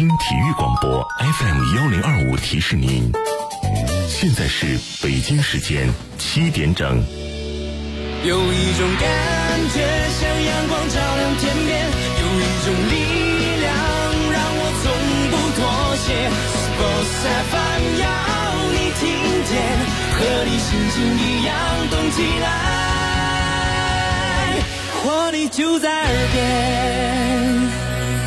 京体育广播 FM1025提示您，现在是北京时间7点整。 有一种感觉像阳光照亮天边，有一种力量让我从不妥协。Sports FM 要你听见，和你心情一样动起来，活力就在耳边。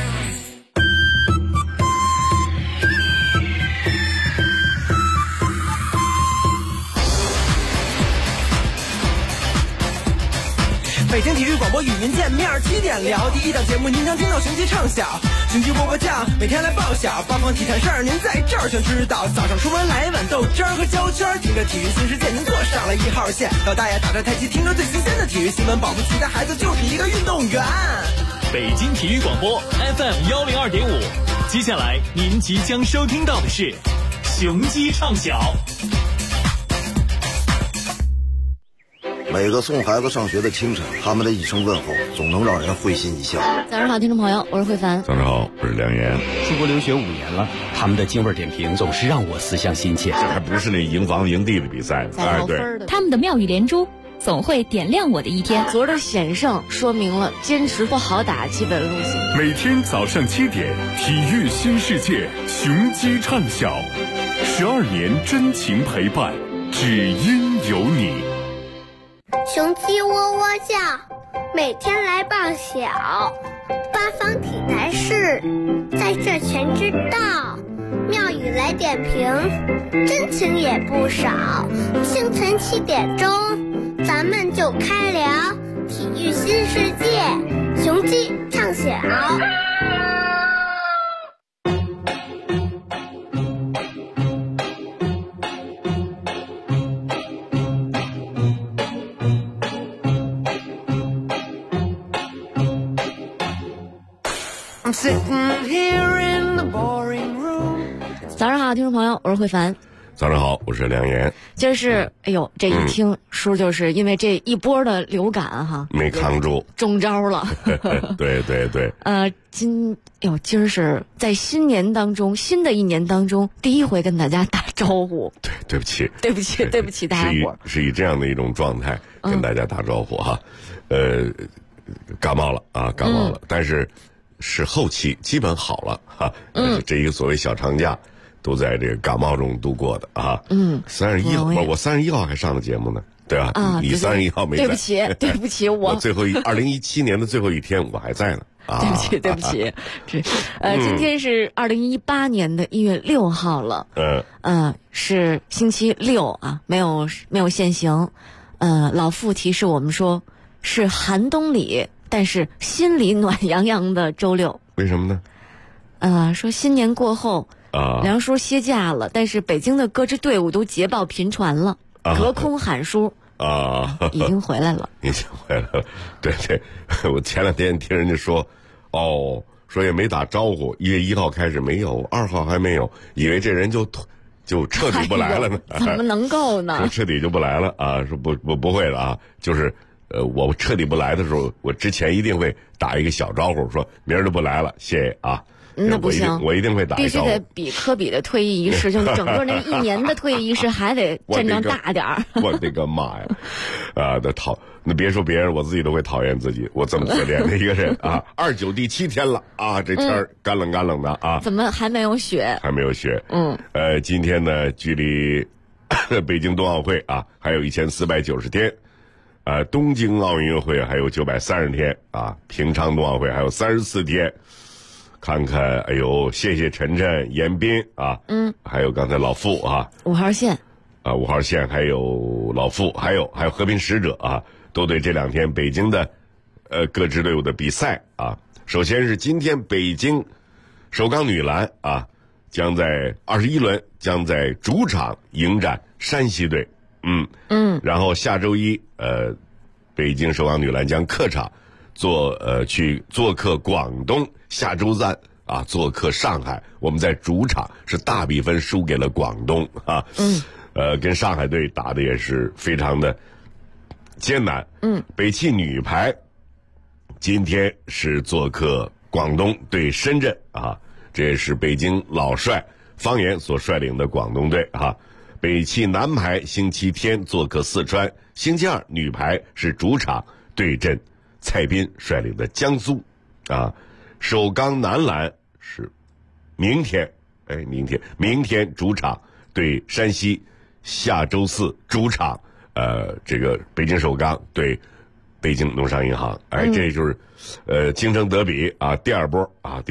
北京体育广播与您见面，7点聊第一档节目，您将听到雄鸡唱晓，雄鸡波波酱，每天来报晓，八方体坛事儿您在这儿全知道。早上出门来一碗豆汁儿和焦圈，听着体育新世界，您坐上了1号线。老大爷打着太极，听着最新鲜的体育新闻，保不齐的孩子就是一个运动员。 北京体育广播 FM102.5，接下来您即将收听到的是雄鸡唱晓。 每个送孩子上学的清晨，他们的一声问候总能让人会心一笑。 早上好，听众朋友，我是慧凡。 早上好，我是梁岩。 出国留学5年了，他们的京味点评总是让我思乡心切。 这还不是那营房营地的比赛， 哎，对，他们的妙语连珠总会点亮我的一天。 昨儿的险胜说明了坚持不好打基本路线。 每天早上7点，体育新世界，雄鸡唱晓，12年真情陪伴，只因有你。 雄鸡喔喔叫，每天来报晓，八方体坛事在这全知道，妙语来点评，真情也不少。清晨7点钟，咱们就开聊体育新世界，雄鸡唱晓。 早上好，听众朋友，我是慧凡。 早上好，我是梁岩。 今儿是，哎呦，这一听叔就是因为这一波的流感哈， 没扛住， 中招了。 对对对。 今儿是在新的一年当中，第一回跟大家打招呼。 对不起， 对不起大家伙。 是以这样的一种状态跟大家打招呼哈。感冒了，但是后期基本好了哈。这一个所谓小长假都在这个感冒中度过的啊。31号，我31号还上的节目呢，对吧？你31号没在。 对不起，我最后2017年的最后一天我还在呢。 对不起，今天是2018年的1月6号了。是星期六啊，没有限行。老傅提示我们说是寒冬里，但是心里暖洋洋的周六。 为什么呢？ 说新年过后梁叔歇假了，但是北京的各支队伍都捷报频传了，隔空喊叔已经回来了。 已经回来了。对，我前2天听人家说也没打招呼，1月1号开始没有，2号还没有，以为这人就彻底不来了呢。 怎么能够呢？ 彻底就不来了啊！说不会了啊！就是我彻底不来的时候，我之前一定会打一个小招呼，说明儿就不来了，谢谢啊。 那不行， 我一定会打一招呼。 必须得比科比的退役仪式，就整个那1年的退役仪式还得阵仗大点儿。 我的个妈呀！那别说别人，我自己都会讨厌自己。我这么可怜的一个人啊，29第7天了啊，这天儿干冷的啊。 怎么还没有雪？ 还没有雪。今天呢，距离北京冬奥会啊还有1490天。东京奥运会还有930天啊，平昌冬奥会还有34天。看看，哎呦，谢谢晨晨、严斌啊，还有刚才老傅啊 ，5号线 ，5号线还有老傅，还有和平使者啊，都对这2天北京的各支队伍的比赛啊。首先是今天北京首钢女篮啊，将在21轮将在主场迎战山西队，然后下周一北京首钢女篮将客场去做客广东，下周3啊做客上海，我们在主场是大比分输给了广东啊。跟上海队打的也是非常的艰难。北汽女排今天是做客广东对深圳啊， 这也是北京老帅方言所率领的广东队啊。北汽男排星期天做客四川，星期二女排是主场对阵蔡斌率领的江苏啊。首钢男篮是明天主场对山西，下周四主场这个北京首钢对北京农商银行，这就是京城德比啊，第二波。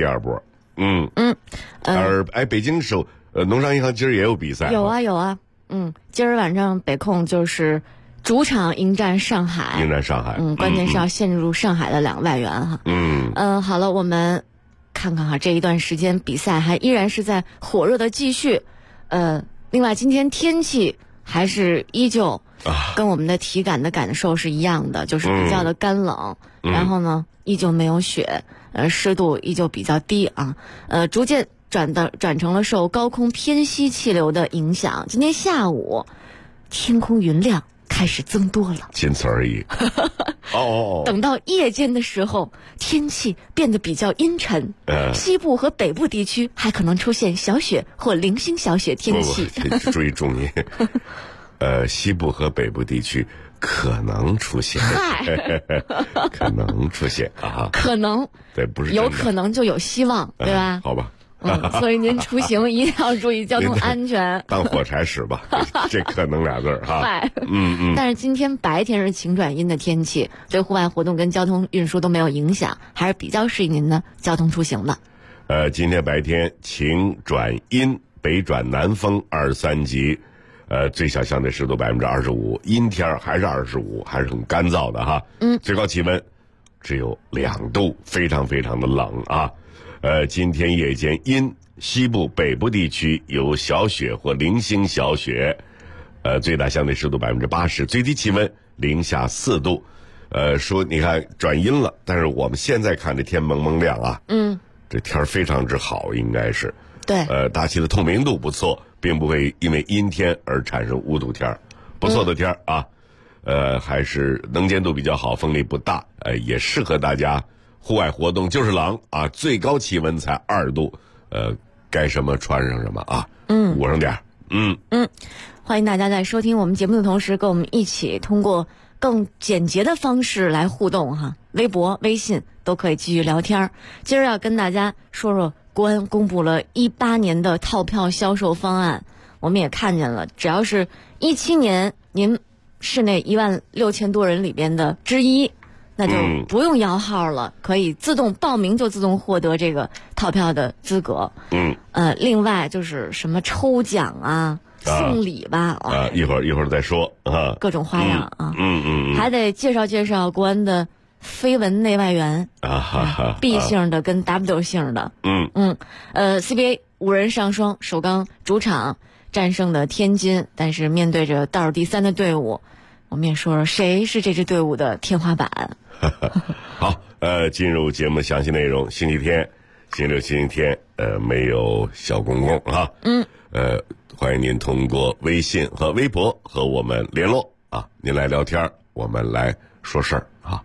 北京农商银行今儿也有比赛， 有啊，今儿晚上北控就是主场迎战上海，关键是要陷入上海的2个外援哈。好了，我们看看哈，这一段时间比赛还依然是在火热的继续。另外今天天气还是依旧跟我们的体感的感受是一样的，就是比较的干冷，然后呢依旧没有雪，湿度依旧比较低啊。逐渐转成了受高空偏西气流的影响，今天下午天空云量开始增多了， 仅此而已。 等到夜间的时候，天气变得比较阴沉，西部和北部地区还可能出现小雪或零星小雪天气。 注意重音。西部和北部地区可能出现，可能出现啊， 可能对，不是有可能就有希望，对吧？ 好吧。 所以您出行一定要注意交通安全。 当火柴使吧，这可能俩字儿哈。 但是今天白天是晴转阴的天气，对户外活动跟交通运输都没有影响，还是比较适应您的交通出行的。 今天白天晴转阴，北转南风2-3级，最小相对湿度25%，阴天还是25%，还是很干燥的哈。最高气温只有2度，非常非常的冷啊。今天夜间阴，西部北部地区有小雪或零星小雪，最大相对湿度80%，最低气温零下4度。说你看转阴了，但是我们现在看这天蒙蒙亮啊，这天非常之好，应该是对， 大气的透明度不错，并不会因为阴天而产生雾度天，不错的天啊。还是能见度比较好，风力不大，也适合大家户外活动，就是冷啊，最高气温才2度，该什么穿上什么啊，捂上点。 欢迎大家在收听我们节目的同时，跟我们一起通过更简洁的方式来互动哈，微博、微信都可以继续聊天。今儿要跟大家说说国安公布了18年的套票销售方案，我们也看见了，只要是17年您是那16000多人里边的之一，那就不用摇号了，可以自动报名就自动获得这个套票的资格。另外就是什么抽奖啊、送礼吧一会儿再说啊， 各种花样啊。还得介绍国安的绯闻内外援啊，B 姓的跟 W 姓的。CBA 5人上双，首钢主场战胜了天津，但是面对着倒数第3的队伍，我们也说说谁是这支队伍的天花板。 好，进入节目详细内容。星期六、星期天，没有小公公啊。欢迎您通过微信和微博和我们联络啊，您来聊天，我们来说事儿啊。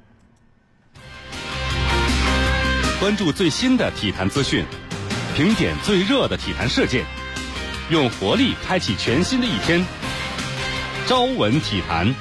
关注最新的体坛资讯，评点最热的体坛事件，用活力开启全新的一天。朝闻体坛。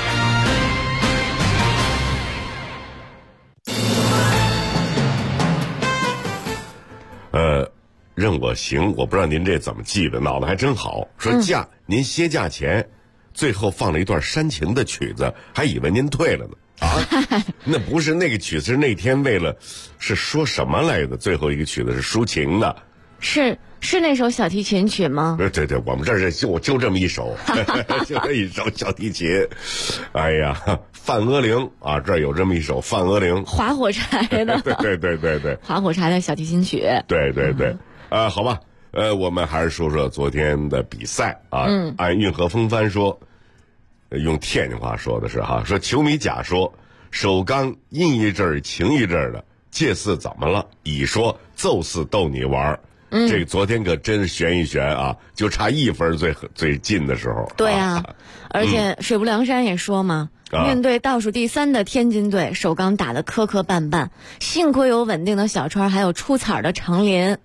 任我行，我不知道您这怎么记的，脑子还真好。说您歇假前，最后放了一段煽情的曲子，还以为您退了呢。那不是那个曲子，是那天是说什么来的？最后一个曲子是抒情的， 是那首小提琴曲吗？ 对，我们这儿就这么一首，就这一首小提琴。哎呀，范阿玲啊，这儿有这么一首范阿玲， 划火柴的。 对， 划火柴的小提琴曲。 对。好吧，我们还是说说昨天的比赛啊。按运河风帆说，用天津话说的是哈，说球迷甲说首钢阴一阵儿晴一阵儿的，这次怎么了？乙说就是逗你玩儿。这个昨天可真是悬一悬啊，就差1分最近的时候。 对啊，而且水泊梁山也说嘛，面对倒数第3的天津队，首钢打得磕磕绊绊，幸亏有稳定的小川，还有出彩的长林。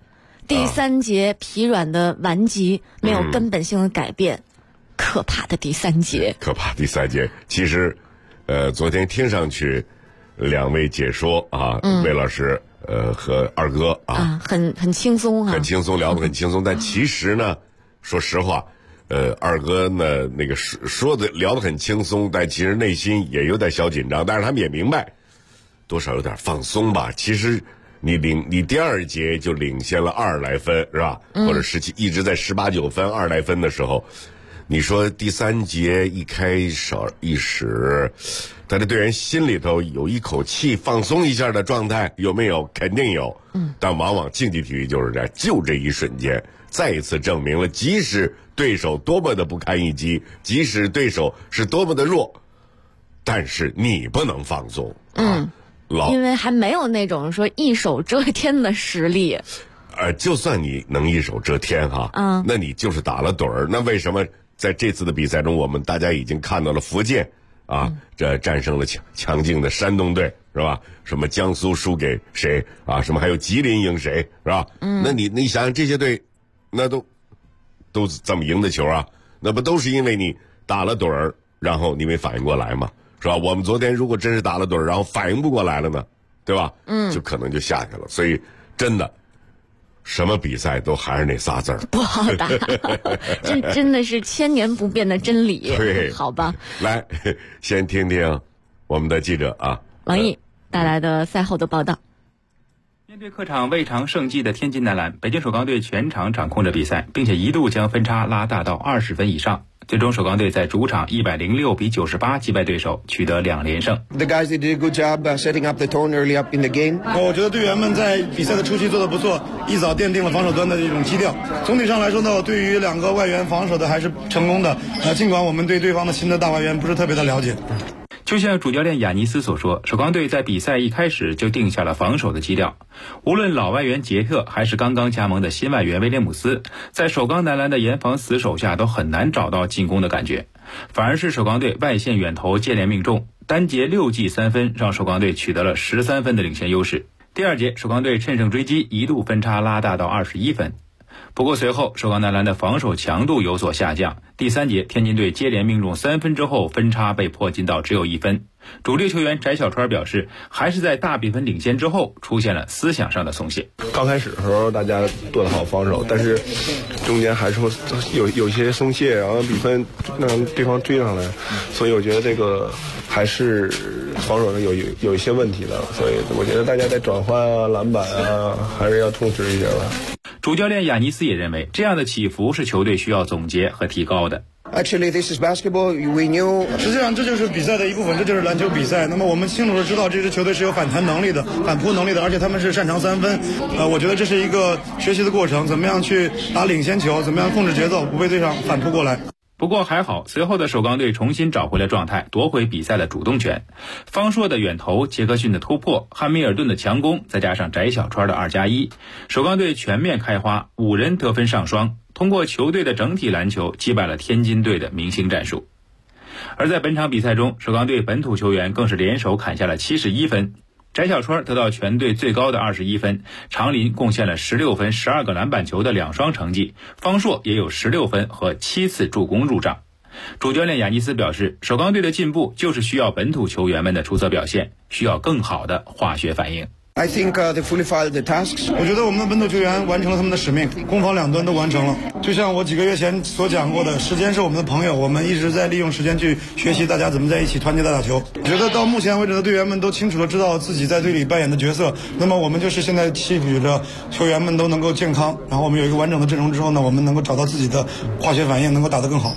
第3节疲软的顽疾没有根本性的改变，可怕的第3节。 可怕第3节，其实，昨天听上去，2位解说啊，魏老师和二哥啊， 很轻松啊， 很轻松，聊得很轻松。但其实呢，说实话，二哥呢那个说的聊得很轻松，但其实内心也有点小紧张。但是他们也明白，多少有点放松吧。其实你第2节就领先了20来分是吧？或者17，一直在18、19分20来分的时候，你说第3节一开始，他的队员心里头有一口气放松一下的状态，有没有？肯定有。但往往竞技体育就是这样，就这一瞬间，再一次证明了，即使对手多么的不堪一击，即使对手是多么的弱，但是你不能放松。 因为还没有那种说一手遮天的实力。 就算你能一手遮天哈，那你就是打了盹儿。那为什么在这次的比赛中，我们大家已经看到了福建啊，这战胜了强劲的山东队是吧？什么江苏输给谁啊？什么还有吉林赢谁是吧？那你想想这些队，那都怎么赢的球啊？那不都是因为你打了盹儿，然后你没反应过来吗？是吧？我们昨天如果真是打了盹儿，然后反应不过来了呢，对吧？就可能就下去了。所以真的，什么比赛都还是那仨字儿， 不好打。这真的是千年不变的真理。 对， 好吧。 来，先听听我们的记者啊， 王毅带来的赛后的报道。 面对客场未尝胜绩的天津男篮，北京首钢队全场掌控着比赛，并且一度将分差拉大到20分以上。最终首钢队在主场106比98击败对手，取得2连胜。 The guys did a good job setting up the tone early up in the game. 我觉得队员们在比赛的初期做得不错，一早奠定了防守端的这种基调。总体上来说呢，对于2个外援防守的还是成功的。尽管我们对对方的新的大外援不是特别的了解。 就像主教练雅尼斯所说，首钢队在比赛一开始就定下了防守的基调。无论老外援杰特还是刚刚加盟的新外援威廉姆斯，在首钢男篮的严防死守下都很难找到进攻的感觉，反而是首钢队外线远投接连命中，单节6记3分，让首钢队取得了13分的领先优势。第2节首钢队趁胜追击，一度分差拉大到21分。不过随后首钢男篮的防守强度有所下降，第3节天津队接连命中3分之后，分差被迫近到只有1分。主力球员翟小川表示，还是在大比分领先之后出现了思想上的松懈。 刚开始的时候大家做得好防守，但是中间还是会有一些松懈，然后比分让对方追上来，所以我觉得这个还是防守上有一些问题的，所以我觉得大家在转换啊、篮板啊还是要重视一些吧。 主教练雅尼斯也认为，这样的起伏是球队需要总结和提高的。 Actually, this is basketball. We knew. 实际上，这就是比赛的一部分，这就是篮球比赛。那么，我们清楚的知道这支球队是有反弹能力的、反扑能力的，而且他们是擅长3分。我觉得这是一个学习的过程，怎么样去打领先球，怎么样控制节奏，不被对手反扑过来。 不过还好，随后的首钢队重新找回了状态，夺回比赛的主动权。方硕的远投，杰克逊的突破，汉密尔顿的强攻，再加上翟小川的2+1，首钢队全面开花，5人得分上双，通过球队的整体篮球击败了天津队的明星战术。而在本场比赛中，首钢队本土球员更是联手砍下了71分。翟小川得到全队最高的21分，常林贡献了16分、12个篮板球的2双成绩，方硕也有16分和7次助攻入账。主教练雅尼斯表示，首钢队的进步就是需要本土球员们的出色表现，需要更好的化学反应。 I think they fulfilled the tasks. 我觉得我们的本土球员完成了他们的使命，攻防两端都完成了。就像我几个月前所讲过的，时间是我们的朋友，我们一直在利用时间去学习大家怎么在一起团结打球。我觉得到目前为止的队员们都清楚的知道自己在队里扮演的角色，那么我们就是现在期许着球员们都能够健康，然后我们有一个完整的阵容之后呢，我们能够找到自己的化学反应，能够打得更好。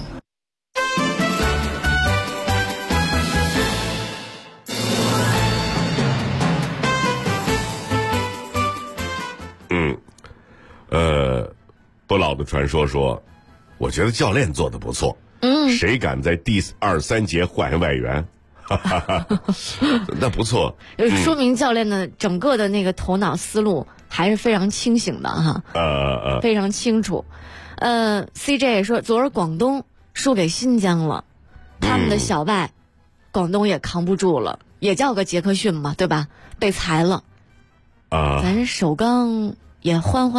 不老的传说说，我觉得教练做得不错。谁敢在第2、3节换外援？那不错， 说明教练的整个的那个头脑思路还是非常清醒的哈。非常清楚。CJ 也说，昨儿广东输给新疆了，他们的小外，广东也扛不住了，也叫个杰克逊嘛，对吧？被裁了。咱首钢也欢欢。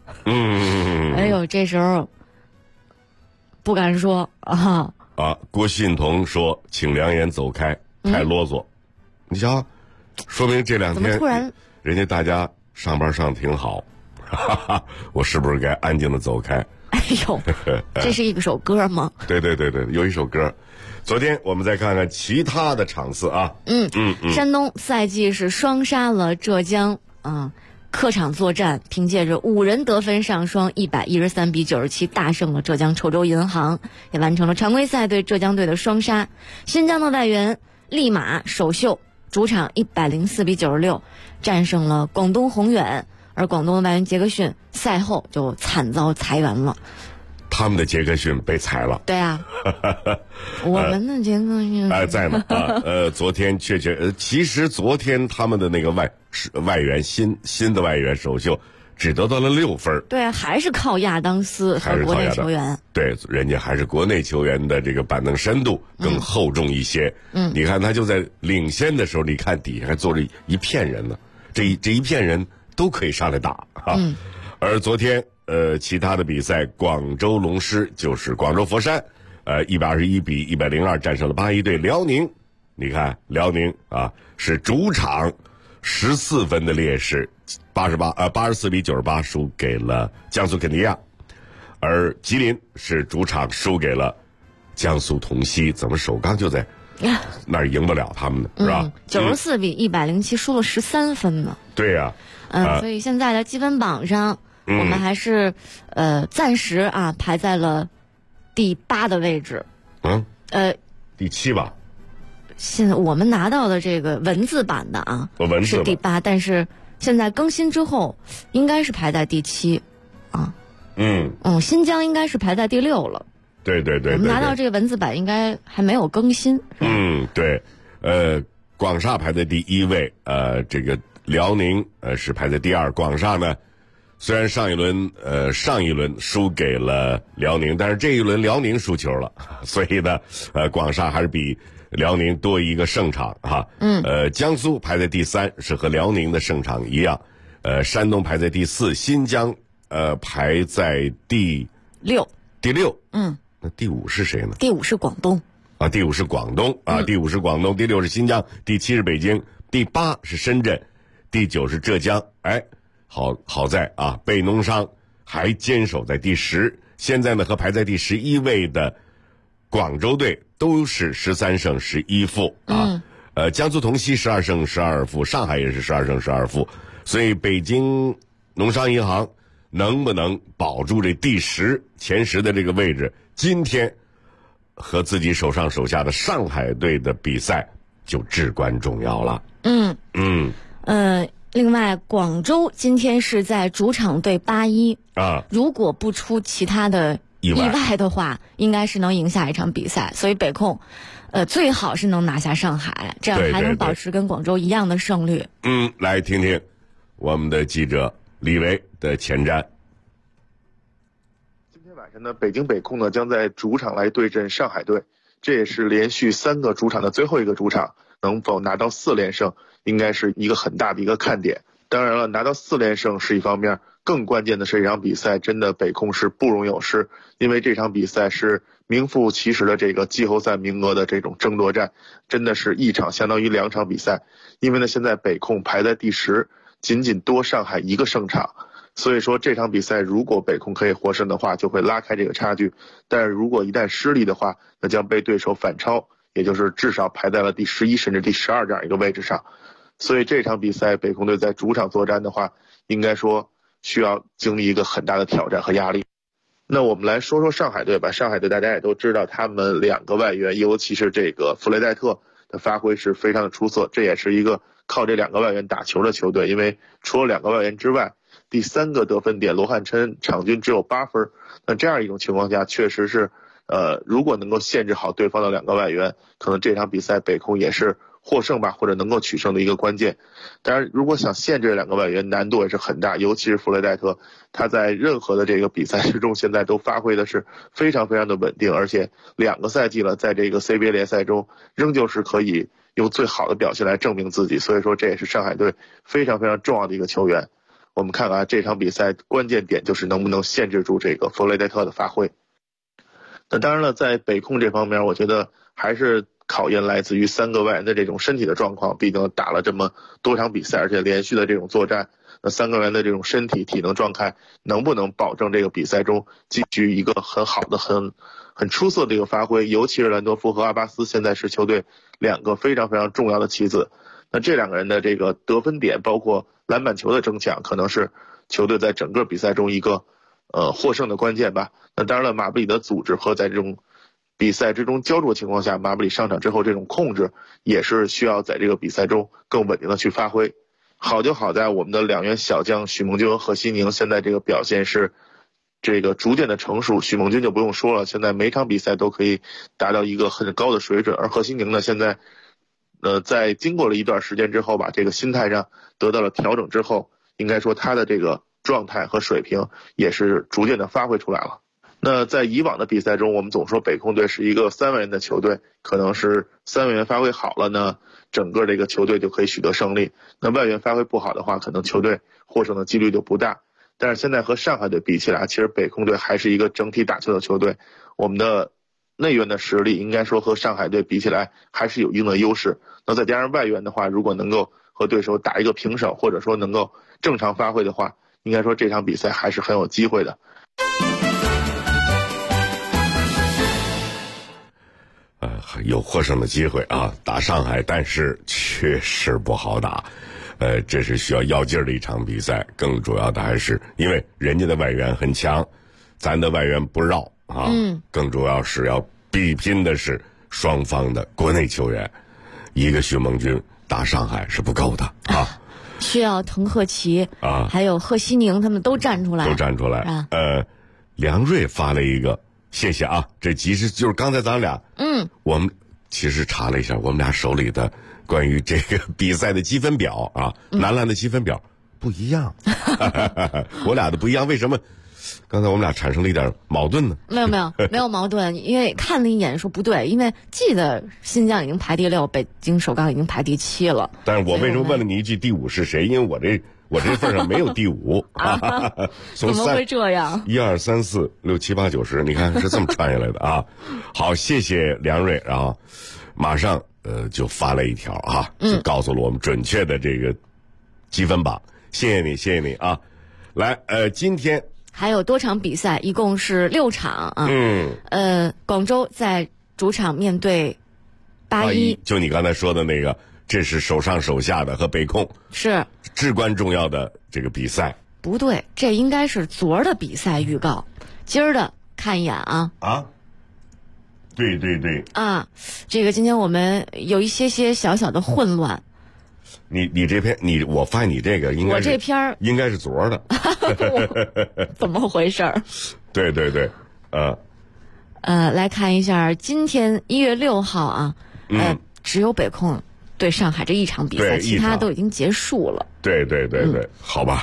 哎呦，这时候不敢说啊。 郭信同说：“请梁岩走开，太啰嗦。你瞧，说明这2天怎么突然人家大家上班上挺好，我是不是该安静的走开？ 哎呦，这是一首歌吗？ 对，有一首歌。昨天我们再看看其他的场次啊。 山东赛季是双杀了浙江，客场作战，凭借着5人得分上双113比97大胜了浙江稠州银行，也完成了常规赛对浙江队的双杀。新疆的外援利马首秀，主场104比96战胜了广东宏远，而广东的外援杰克逊赛后就惨遭裁员了。 他们的杰克逊被裁了。 对啊，我们的杰克逊在呢昨天其实昨天他们的那个外援新的外援首秀只得到了6分。 对啊，还是靠亚当斯和国内球员。 对，人家还是国内球员的这个板凳深度更厚重一些。你看他就在领先的时候，你看底下还坐着一片人呢，这一片人都可以上来打啊。而昨天其他的比赛，广州龙狮就是广州佛山，121比102战胜了81队。辽宁，你看辽宁是主场14分的劣势，84比98输给了江苏肯尼亚。而吉林是主场输给了江苏同曦，怎么首钢就在那儿赢不了他们呢？是吧 ？94比107输了13分呢。 对呀。 所以现在的积分榜上，我们还是暂时排在了第8的位置。 第7吧。 现在我们拿到的这个文字版的是第8，但是现在更新之后应该是排在第7啊。新疆应该是排在第6了。 对， 我们拿到这个文字版应该还没有更新。 对，广厦排在第1位，这个辽宁是排在第2。广厦呢，虽然上一轮输给了辽宁，但是这一轮辽宁输球了，所以呢，广厦还是比辽宁多一个胜场哈。江苏排在第3，是和辽宁的胜场一样。山东排在第4，新疆排在第 6。 第6。那第5是谁呢？ 第5是广东。 第5是广东第5是广东，第6是新疆，第7是北京，第8是深圳，第9是浙江。好在被农商还坚守在第10。现在呢，和排在第11位的广州队都是13胜11负江苏同曦12胜12负，上海也是12胜12负。所以北京农商银行能不能保住这第10前10的这个位置，今天和自己手上手下的上海队的比赛就至关重要了。 另外广州今天是在主场对81如果不出其他的意外的话，应该是能赢下一场比赛。所以北控最好是能拿下上海，这样还能保持跟广州一样的胜率。 来听听我们的记者李维的前瞻。 今天晚上呢，北京北控呢将在主场来对阵上海队，这也是连续3个主场的最后一个主场，能否拿到4连胜，应该是一个很大的一个看点。当然了，拿到4连胜是一方面，更关键的是这场比赛真的北控是不容有失，因为这场比赛是名副其实的这个季后赛名额的这种争夺战，真的是一场相当于2场比赛。因为呢，现在北控排在第10，仅仅多上海1个胜场，所以说这场比赛如果北控可以获胜的话，就会拉开这个差距。但是如果一旦失利的话，那将被对手反超，也就是至少排在了第11甚至第12这样一个位置上。所以这场比赛北控队在主场作战的话，应该说需要经历一个很大的挑战和压力。那我们来说说上海队吧。上海队大家也都知道，他们2个外援，尤其是这个弗雷戴特的发挥是非常的出色，这也是一个靠这2个外援打球的球队。因为除了2个外援之外，第3个得分点罗汉琛场均只有8分，那这样一种情况下，确实是如果能够限制好对方的2个外援，可能这场比赛北控也是获胜吧，或者能够取胜的一个关键。当然如果想限制2个外援，难度也是很大，尤其是弗雷戴特，他在任何的这个比赛之中现在都发挥的是非常非常的稳定，而且2个赛季了，在这个 CBA 联赛中仍旧是可以用最好的表现来证明自己，所以说这也是上海队非常非常重要的一个球员。 我们看这场比赛关键点就是能不能限制住这个弗雷戴特的发挥。那当然了，在北控这方面，我觉得还是考验来自于3个外援的这种身体的状况，毕竟打了这么多场比赛，而且连续的这种作战，那3个外援的这种身体体能状态能不能保证这个比赛中继续一个很好的很出色的一个发挥，尤其是兰多夫和阿巴斯现在是球队2个非常非常重要的棋子。那这2个人的这个得分点，包括篮板球的争抢，可能是球队在整个比赛中一个获胜的关键吧。那当然了，马布里的组织和在这种比赛之中胶着情况下，马布里上场之后这种控制也是需要在这个比赛中更稳定的去发挥。好就好在我们的2员小将许梦君和贺西宁现在这个表现是这个逐渐的成熟，许梦君就不用说了，现在每场比赛都可以达到一个很高的水准，而贺西宁呢，现在在经过了一段时间之后吧，这个心态上得到了调整之后，应该说他的这个状态和水平也是逐渐的发挥出来了。那在以往的比赛中，我们总说北控队是一个3外援的球队，可能是3外援发挥好了呢，整个这个球队就可以取得胜利。那外援发挥不好的话，可能球队获胜的几率就不大。但是现在和上海队比起来，其实北控队还是一个整体打球的球队，我们的内援的实力应该说和上海队比起来还是有一定的优势。那再加上外援的话，如果能够和对手打一个平手，或者说能够正常发挥的话，应该说这场比赛还是很有机会的。 有获胜的机会啊，打上海，但是确实不好打。这是需要要劲儿的一场比赛，更主要的还是因为人家的外援很强，咱的外援不绕啊。更主要是要比拼的是双方的国内球员，一个许梦君打上海是不够的啊。 需要滕赫奇啊，还有贺西宁他们都站出来，啊。 梁瑞发了一个。谢谢啊，这其实就是刚才咱俩，我们其实查了一下，我们俩手里的关于这个比赛的积分表啊，男篮的积分表不一样，我俩的不一样，为什么？刚才我们俩产生了一点矛盾呢？ 没有矛盾，因为看了一眼说不对，因为记得新疆已经排第6，北京首钢已经排第7了。 但是我为什么问了你一句第5是谁？因为我这份上没有第5啊， 怎么会这样 ？1、2、3、4、6、7、8、9、10，你看是这么串下来的啊。好，谢谢梁瑞，然后马上就发了一条啊，就告诉了我们准确的这个积分榜。谢谢你啊。来，今天还有多场比赛，一共是6场啊。广州在主场面对81， 就你刚才说的那个。这是手上手下的和北控是至关重要的这个比赛。 不对，这应该是昨儿的比赛预告，今儿的看一眼啊。 对啊，这个今天我们有一些小小的混乱。 你这篇我发现你这个应该是我这篇应该是昨儿的， 怎么回事？ 对， 来看一下今天1月6号啊，只有北控对上海这一场比赛，其他都已经结束了。 对，好吧。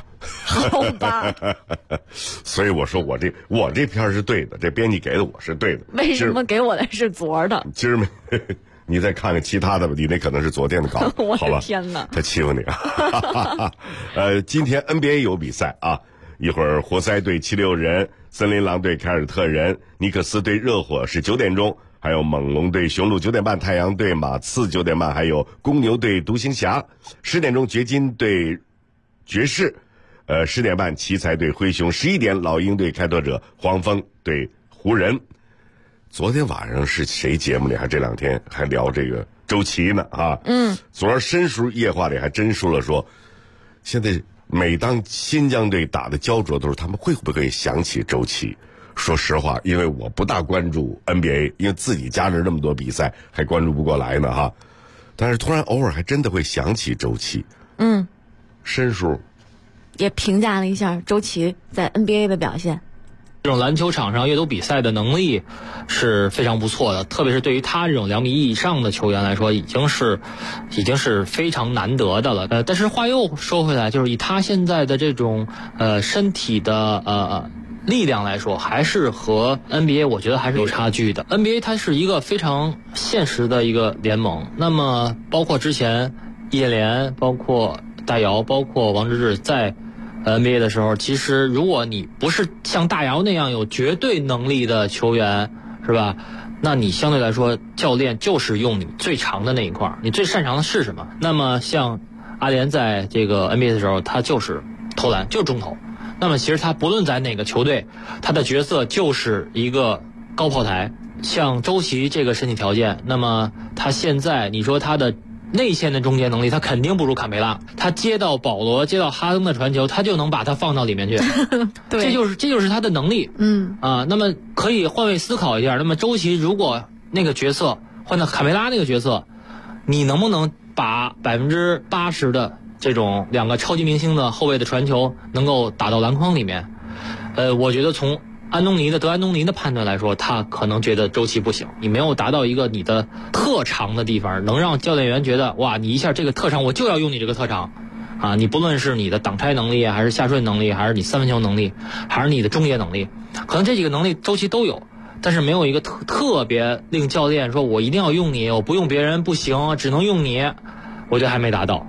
所以我说我这篇是对的，这编辑给的我是对的。 为什么给我的是昨儿的？ 今儿你再看看其他的吧，你那可能是昨天的稿。 我的天哪！ 他欺负你啊！今天 NBA 有比赛啊，一会儿活塞对76人，森林狼对凯尔特人，尼克斯对热火是9点钟。还有猛龙对雄鹿9点半，太阳对马刺9点半，还有公牛对独行侠10点钟，掘金对爵士，10点半奇才对灰熊，11点老鹰对开拓者，黄蜂对湖人。昨天晚上是谁节目里还这2天还聊这个周琦呢啊？昨儿申叔夜话里还真说了，说现在每当新疆队打的焦灼的时候，他们会不会想起周琦？说实话，因为我不大关注 NBA， 因为自己家着那么多比赛，还关注不过来呢哈。但是突然偶尔还真的会想起周琦。申叔也评价了一下周琦在 NBA 的表现。 这种篮球场上阅读比赛的能力是非常不错的，特别是对于他这种2米1以上的球员来说，已经是非常难得的了。但是话又说回来，就是以他现在的这种身体的力量来说，还是和 NBA 我觉得还是有差距的。NBA 它是一个非常现实的一个联盟，那么包括之前叶联，包括大姚，包括王治郅在 NBA 的时候，其实如果你不是像大姚那样有绝对能力的球员，是吧？那你相对来说，教练就是用你最长的那一块，你最擅长的是什么？那么像阿联在这个 NBA 的时候，他就是投篮，就是中投。那么其实他不论在哪个球队，他的角色就是一个高炮台。像周琦这个身体条件，那么他现在你说他的内线的终结能力，他肯定不如坎培拉。他接到保罗、接到哈登的传球，他就能把他放到里面去。 对， 这就是他的能力。那么可以换位思考一下，那么周琦如果那个角色换到坎培拉那个角色，你能不能把80%的这种两个超级明星的后卫的传球能够打到篮筐里面？我觉得从德安东尼的判断来说，他可能觉得周琦不行，你没有达到一个你的特长的地方，能让教练员觉得哇，你一下这个特长我就要用你这个特长啊！你不论是你的挡拆能力，还是下顺能力，还是你三分球能力，还是你的终结能力，可能这几个能力周琦都有，但是没有一个特别令教练说我一定要用你，我不用别人不行，只能用你，我觉得还没达到。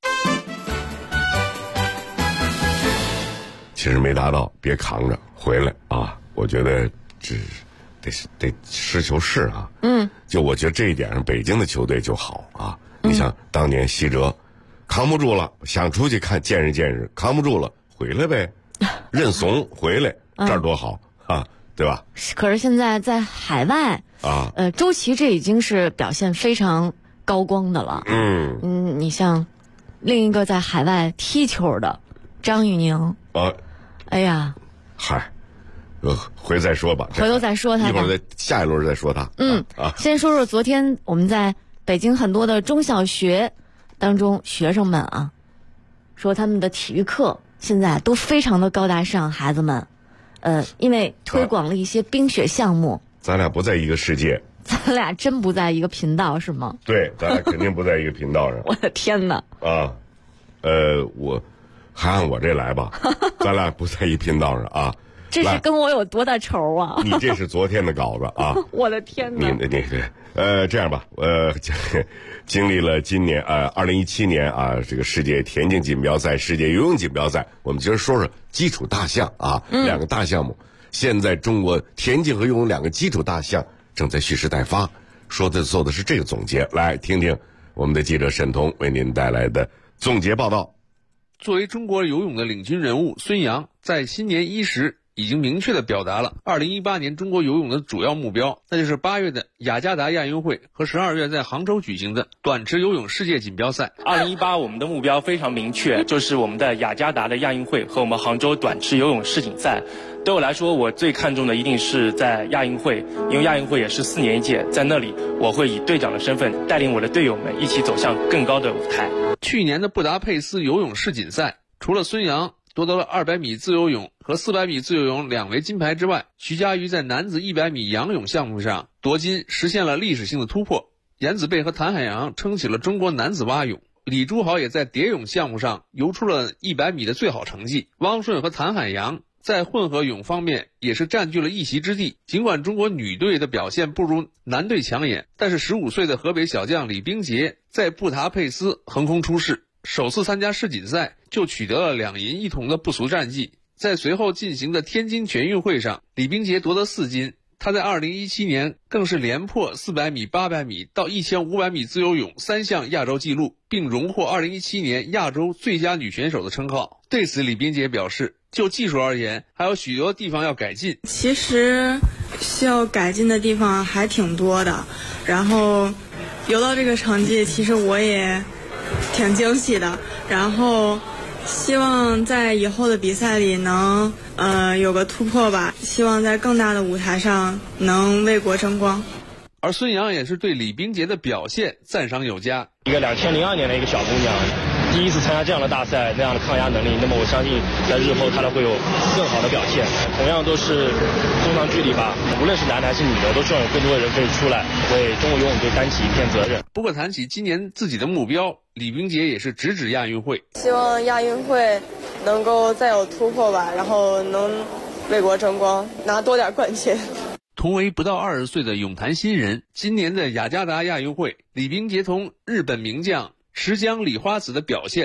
其实没达到，别扛着回来啊！我觉得这得实求是啊。就我觉得这一点上，北京的球队就好啊。你像当年西哲，扛不住了，想出去见识，扛不住了，回来呗，认怂回来，这儿多好啊，对吧？ 可是现在在海外啊， 周琦这已经是表现非常高光的了。你像另一个在海外踢球的张玉宁哎呀， 嗨，回再说吧， 回头再说他， 一会儿下一轮再说他。 先说说昨天我们在北京很多的中小学当中，学生们啊，说他们的体育课现在都非常的高大上，孩子们，因为推广了一些冰雪项目。 咱俩不在一个世界， 咱俩真不在一个频道是吗？ 对，咱俩肯定不在一个频道上。 我的天哪！ 我还按我这来吧，咱俩不在一频道上啊。 这是跟我有多大仇啊？ 你这是昨天的稿子啊！ 我的天哪！ 这样吧，经历了今年2017年啊，这个世界田径锦标赛、世界游泳锦标赛，我们今儿说说基础大项啊，两个大项目。现在中国田径和游泳两个基础大项正在蓄势待发，做的是这个总结，来听听我们的记者沈彤为您带来的总结报道。 作为中国游泳的领军人物，孙杨在新年伊始已经明确地表达了2018年中国游泳的主要目标，那就是8月的雅加达亚运会和12月在杭州举行的短池游泳世界锦标赛。 2018我们的目标非常明确，就是我们的雅加达的亚运会和我们杭州短池游泳世锦赛。对我来说，我最看重的一定是在亚运会，因为亚运会也是4年一届，在那里我会以队长的身份带领我的队友们一起走向更高的舞台。 去年的布达佩斯游泳世锦赛，除了孙杨夺得了200米自由泳和400米自由泳2枚金牌之外，徐嘉余在男子100米仰泳项目上夺金，实现了历史性的突破。颜子贝和谭海洋撑起了中国男子蛙泳，李朱豪也在蝶泳项目上游出了100米的最好成绩。汪顺和谭海洋在混合泳方面也是占据了一席之地。尽管中国女队的表现不如男队抢眼，但是15岁的河北小将李冰洁在布达佩斯横空出世，首次参加世锦赛就取得了2银1铜的不俗战绩。在随后进行的天津全运会上，李冰洁夺得4金。她在2017年更是连破400米、800米到1500米自由泳3项亚洲纪录，并荣获2017年亚洲最佳女选手的称号。对此，李冰洁表示，就技术而言，还有许多地方要改进。 其实需要改进的地方还挺多的，然后游到这个成绩，其实我也挺惊喜的。然后希望在以后的比赛里能有个突破吧，希望在更大的舞台上能为国争光。 而孙杨也是对李冰洁的表现赞赏有加。 一个2002年的一个小姑娘，第一次参加这样的大赛，那样的抗压能力，那么我相信在日后她会有更好的表现。同样都是中长距离吧，无论是男的还是女的，都希望有更多的人可以出来为中国游泳队担起一片责任。 不过谈起今年自己的目标，李冰洁也是直指亚运会， 希望亚运会能够再有突破吧，然后能为国争光，拿多点冠军。 同为不到20岁的泳坛新人，今年的雅加达亚运会，李冰洁同日本名将池江李花子的表现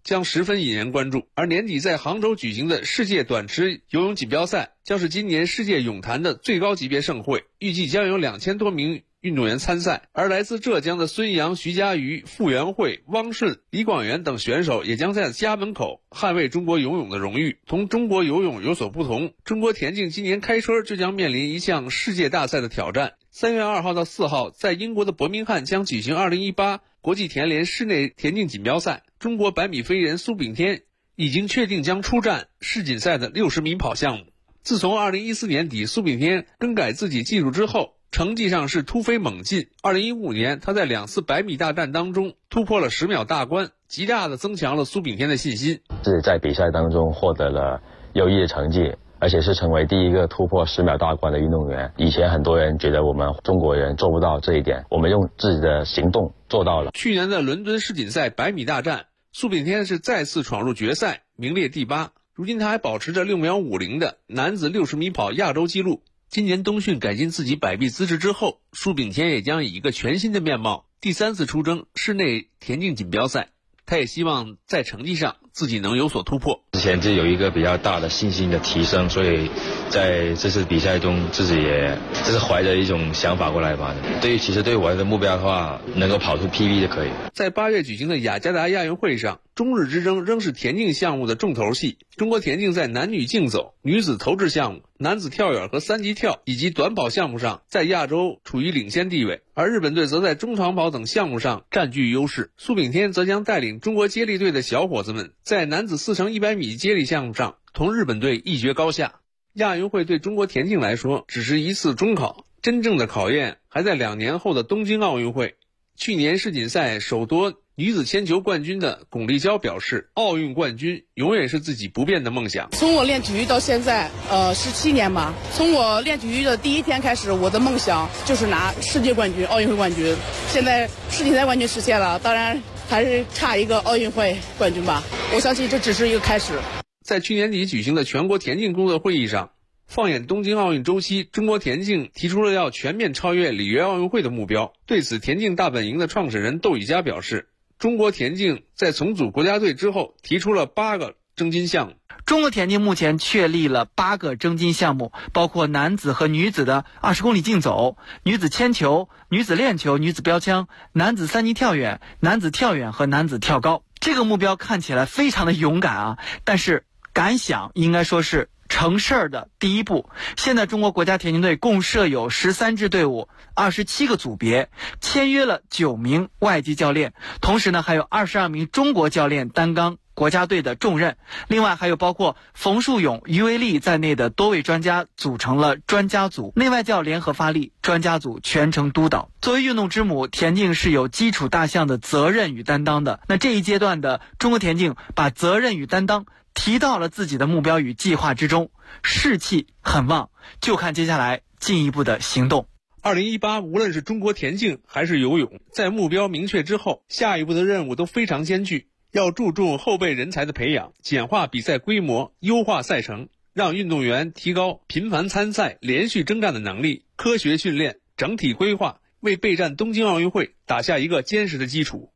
将十分引人关注。而年底在杭州举行的世界短池游泳锦标赛将是今年世界泳坛的最高级别盛会，预计将有2000多名运动员参赛，而来自浙江的孙杨、徐嘉余、傅园慧、汪顺、李广元等选手也将在家门口捍卫中国游泳的荣誉。同中国游泳有所不同，中国田径今年开春就将面临一项世界大赛的挑战。3月2号到4号，在英国的伯明翰将举行2018国际田联室内田径锦标赛。中国100米飞人苏炳添已经确定将出战世锦赛的60米跑项目。自从2014年底苏炳添更改自己技术之后，成绩上是突飞猛进。2015年，他在2次100米大战当中突破了10秒大关，极大的增强了苏炳添的信心。 自己在比赛当中获得了优异的成绩，而且是成为第一个突破10秒大关的运动员。以前很多人觉得我们中国人做不到这一点，我们用自己的行动做到了。 去年的伦敦世锦赛100米大战，苏炳添是再次闯入决赛，名列第8。如今他还保持着6秒50的男子60米跑亚洲纪录。今年冬训改进自己摆臂姿势之后，苏炳添也将以一个全新的面貌第3次出征室内田径锦标赛。他也希望在成绩上自己能有所突破。 之前就有一个比较大的信心的提升，所以在这次比赛中自己也就是怀着一种想法过来吧。其实对我的目标的话，能够跑出 PB 就可以。 在8月举行的雅加达亚运会上，中日之争仍是田径项目的重头戏。中国田径在男女竞走、女子投掷项目、男子跳远和3级跳以及短跑项目上在亚洲处于领先地位，而日本队则在中长跑等项目上占据优势。苏炳添则将带领中国接力队的小伙子们在男子4×100米接力项目上同日本队一决高下。亚运会对中国田径来说只是一次中考，真正的考验还在2年后的东京奥运会。去年世锦赛首夺女子铅球冠军的巩立姣表示，奥运冠军永远是自己不变的梦想。 从我练体育到现在17年吧，从我练体育的第一天开始，我的梦想就是拿世界冠军、奥运会冠军。现在世锦赛冠军实现了，当然还是差一个奥运会冠军吧。我相信这只是一个开始。 在去年底举行的全国田径工作会议上，放眼东京奥运周期，中国田径提出了要全面超越里约奥运会的目标。对此，田径大本营的创始人窦以嘉表示，中国田径在重组国家队之后提出了8个争金项目。 中国田径目前确立了8个争金项目，包括男子和女子的20公里竞走、女子铅球、女子链球、女子标枪、男子3级跳远、男子跳远和男子跳高。这个目标看起来非常的勇敢啊，但是敢想应该说是成事儿的第一步。现在中国国家田径队共设有13支队伍、27个组别，签约了9名外籍教练，同时呢还有22名中国教练担纲国家队的重任。另外还有包括冯树勇、于为利在内的多位专家组成了专家组，内外教联合发力，专家组全程督导。作为运动之母，田径是有基础大项的责任与担当的。那这一阶段的中国田径把责任与担当提到了自己的目标与计划之中，士气很旺，就看接下来进一步的行动。 2018无论是中国田径还是游泳，在目标明确之后，下一步的任务都非常艰巨，要注重后备人才的培养，简化比赛规模，优化赛程，让运动员提高频繁参赛、连续征战的能力，科学训练，整体规划，为备战东京奥运会打下一个坚实的基础。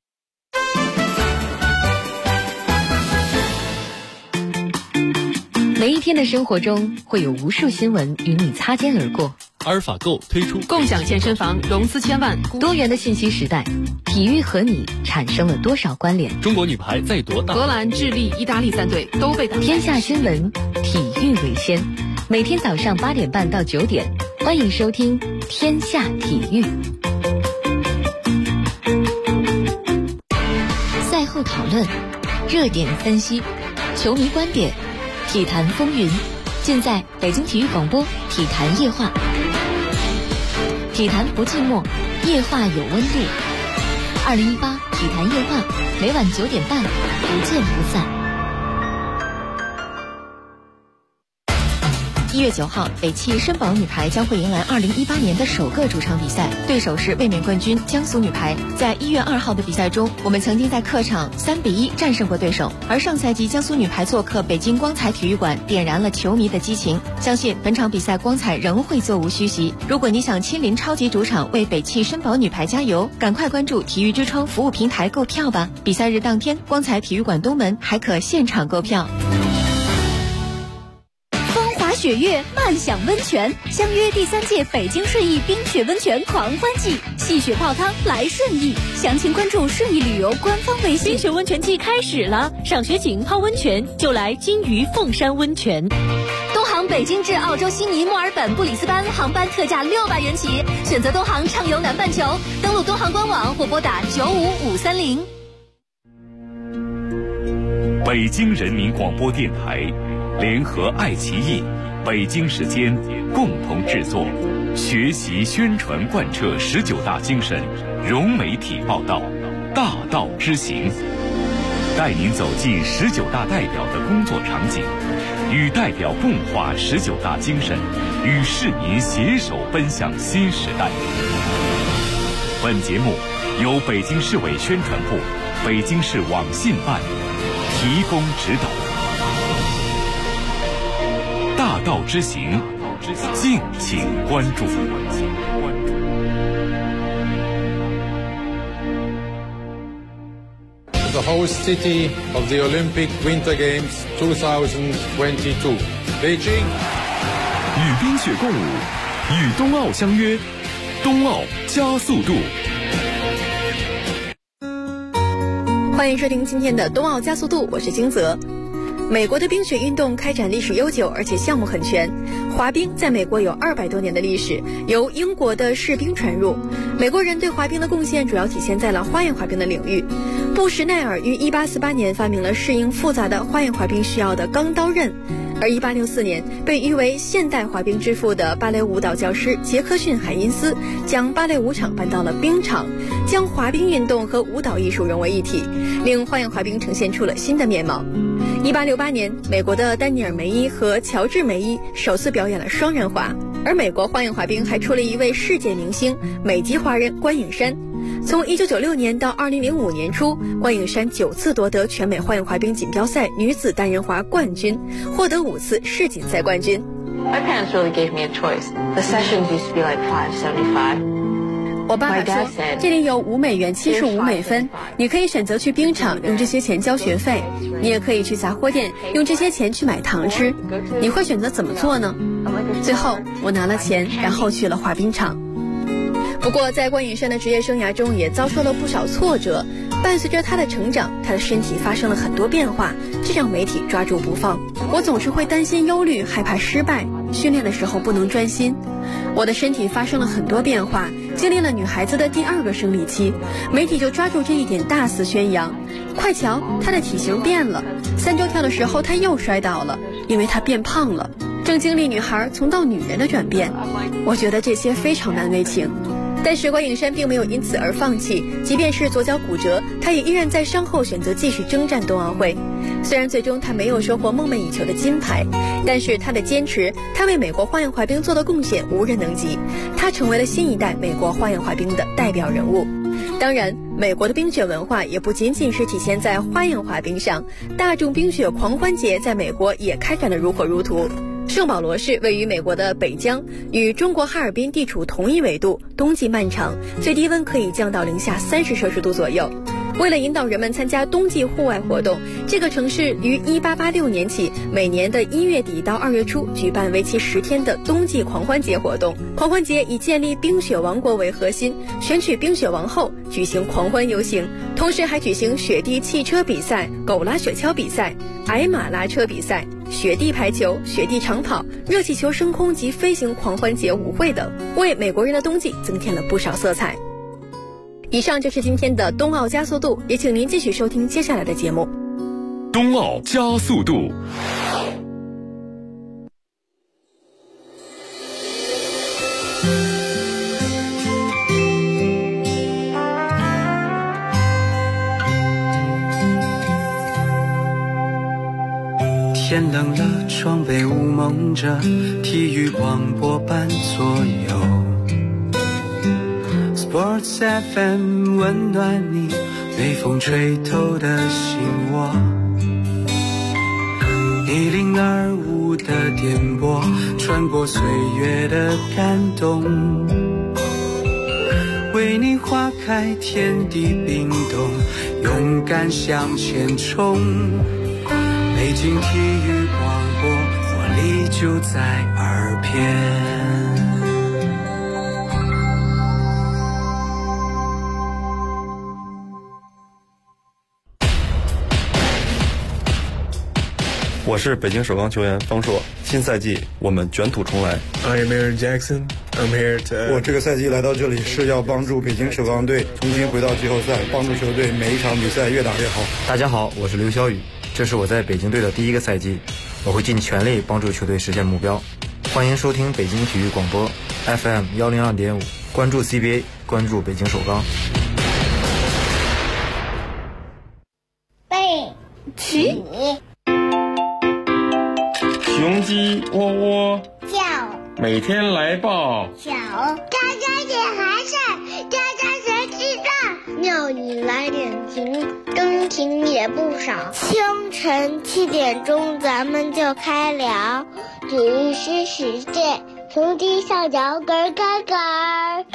每一天的生活中会有无数新闻与你擦肩而过。 阿尔法购推出共享健身房融资千万，多元的信息时代，体育和你产生了多少关联？ 中国女排在夺大， 荷兰、智利、意大利3队都被打。天下新闻，体育为先。每天早上8点半到9点，欢迎收听《天下体育》。赛后讨论，热点分析，球迷观点。体坛风云，尽在北京体育广播体坛夜话。体坛不寂寞，夜话有温度。2018体坛夜话，每晚9点半，不见不散。 1月9号，北汽绅宝女排将会迎来2018年的首个主场比赛，对手是卫冕冠军江苏女排。在1月2号的比赛中，我们曾经在客场3-1战胜过对手，而上赛季江苏女排做客北京光彩体育馆，点燃了球迷的激情。相信本场比赛光彩仍会座无虚席。如果你想亲临超级主场为北汽绅宝女排加油，赶快关注体育之窗服务平台购票吧。比赛日当天，光彩体育馆东门还可现场购票。 雪月漫享温泉，相约第3届北京顺义冰雪温泉狂欢季，戏雪泡汤来顺义，详情关注顺义旅游官方微信。 冰雪温泉季开始了，赏雪景泡温泉就来金鱼凤山温泉。 东航北京至澳洲悉尼、墨尔本、布里斯班航班特价600元起，选择东航畅游南半球，登录东航官网或拨打95530。 北京人民广播电台联合爱奇艺、北京时间共同制作，学习宣传贯彻19大精神，融媒体报道，大道之行，带您走进19大代表的工作场景，与代表共话19大精神，与市民携手奔向新时代。本节目由北京市委宣传部、北京市网信办提供指导。大道之行，敬请关注。 The host city of the Olympic Winter Games 2022, Beijing。 与冰雪共舞，与冬奥相约，冬奥加速度。 欢迎收听今天的冬奥加速度，我是金泽。美国的冰雪运动开展历史悠久，而且项目很全。滑冰在美国有200多年的历史，由英国的士兵传入。美国人对滑冰的贡献主要体现在了花样滑冰的领域。布什奈尔于1848年发明了适应复杂的花样滑冰需要的钢刀刃，而1864年被誉为现代滑冰之父的芭蕾舞蹈教师杰克逊·海因斯将芭蕾舞场搬到了冰场，将滑冰运动和舞蹈艺术融为一体，令花样滑冰呈现出了新的面貌。1868年，美国的丹尼尔·梅伊和乔治·梅伊首次表演了双人滑，而美国花样滑冰还出了一位世界明星美籍华人关颖珊。从1996年到2005年初，关颖珊9次夺得全美花样滑冰锦标赛女子单人滑冠军，获得5次世锦赛冠军。 My parents really gave me a choice. The sessions used to be like $5.75. 我爸爸说，这里有$5.75，你可以选择去冰场用这些钱交学费，你也可以去杂货店用这些钱去买糖吃，你会选择怎么做呢？最后我拿了钱，然后去了滑冰场。不过在关颖珊的职业生涯中也遭受了不少挫折，伴随着她的成长，她的身体发生了很多变化，这让媒体抓住不放。我总是会担心忧虑，害怕失败，训练的时候不能专心。我的身体发生了很多变化，经历了女孩子的第2个生理期，媒体就抓住这一点大肆宣扬。快瞧，她的体型变了，3周跳的时候她又摔倒了，因为她变胖了，正经历女孩从到女人的转变。我觉得这些非常难为情。但是关颖珊并没有因此而放弃，即便是左脚骨折，她也依然在伤后选择继续征战冬奥会。虽然最终她没有收获梦寐以求的金牌，但是她的坚持，她为美国花样滑冰做的贡献无人能及，她成为了新一代美国花样滑冰的代表人物。当然，美国的冰雪文化也不仅仅是体现在花样滑冰上，大众冰雪狂欢节在美国也开展得如火如荼。圣保罗市位于美国的北疆，与中国哈尔滨地处同一纬度，冬季漫长，最低温可以降到-30摄氏度左右。为了引导人们参加冬季户外活动，这个城市于1886年起，每年的1月底到2月初举办为期10天的冬季狂欢节活动。狂欢节以建立冰雪王国为核心，选取冰雪王后，举行狂欢游行，同时还举行雪地汽车比赛、狗拉雪橇比赛、矮马拉车比赛、雪地排球、雪地长跑、热气球升空及飞行狂欢节舞会等，为美国人的冬季增添了不少色彩。以上就是今天的冬奥加速度，也请您继续收听接下来的节目。 冬奥加速度。 天天冷了，窗被雾蒙着，体育广播伴左右。Sports FM 温暖你被风吹透的心窝。102.5的电波，穿过岁月的感动，为你花开天地冰冻，勇敢向前冲。北京体育广播，活力就在耳边。 我是北京首钢球员方硕，新赛季我们卷土重来。 I am Aaron Jackson. I'm here to. 我这个赛季来到这里是要帮助北京首钢队重新回到季后赛，帮助球队每一场比赛越打越好。 大家好，我是刘晓宇，这是我在北京队的第一个赛季，我会尽全力帮助球队实现目标。欢迎收听北京体育广播 FM 102.5，关注 CBA， 关注北京首钢。 背起。 雄鸡喔喔叫， 每天来报小，喳喳点寒碜，喳喳谁知道？庙里来点情，更情也不少。清晨7点钟咱们就开聊，体育新世界，从地上摇杆杆杆。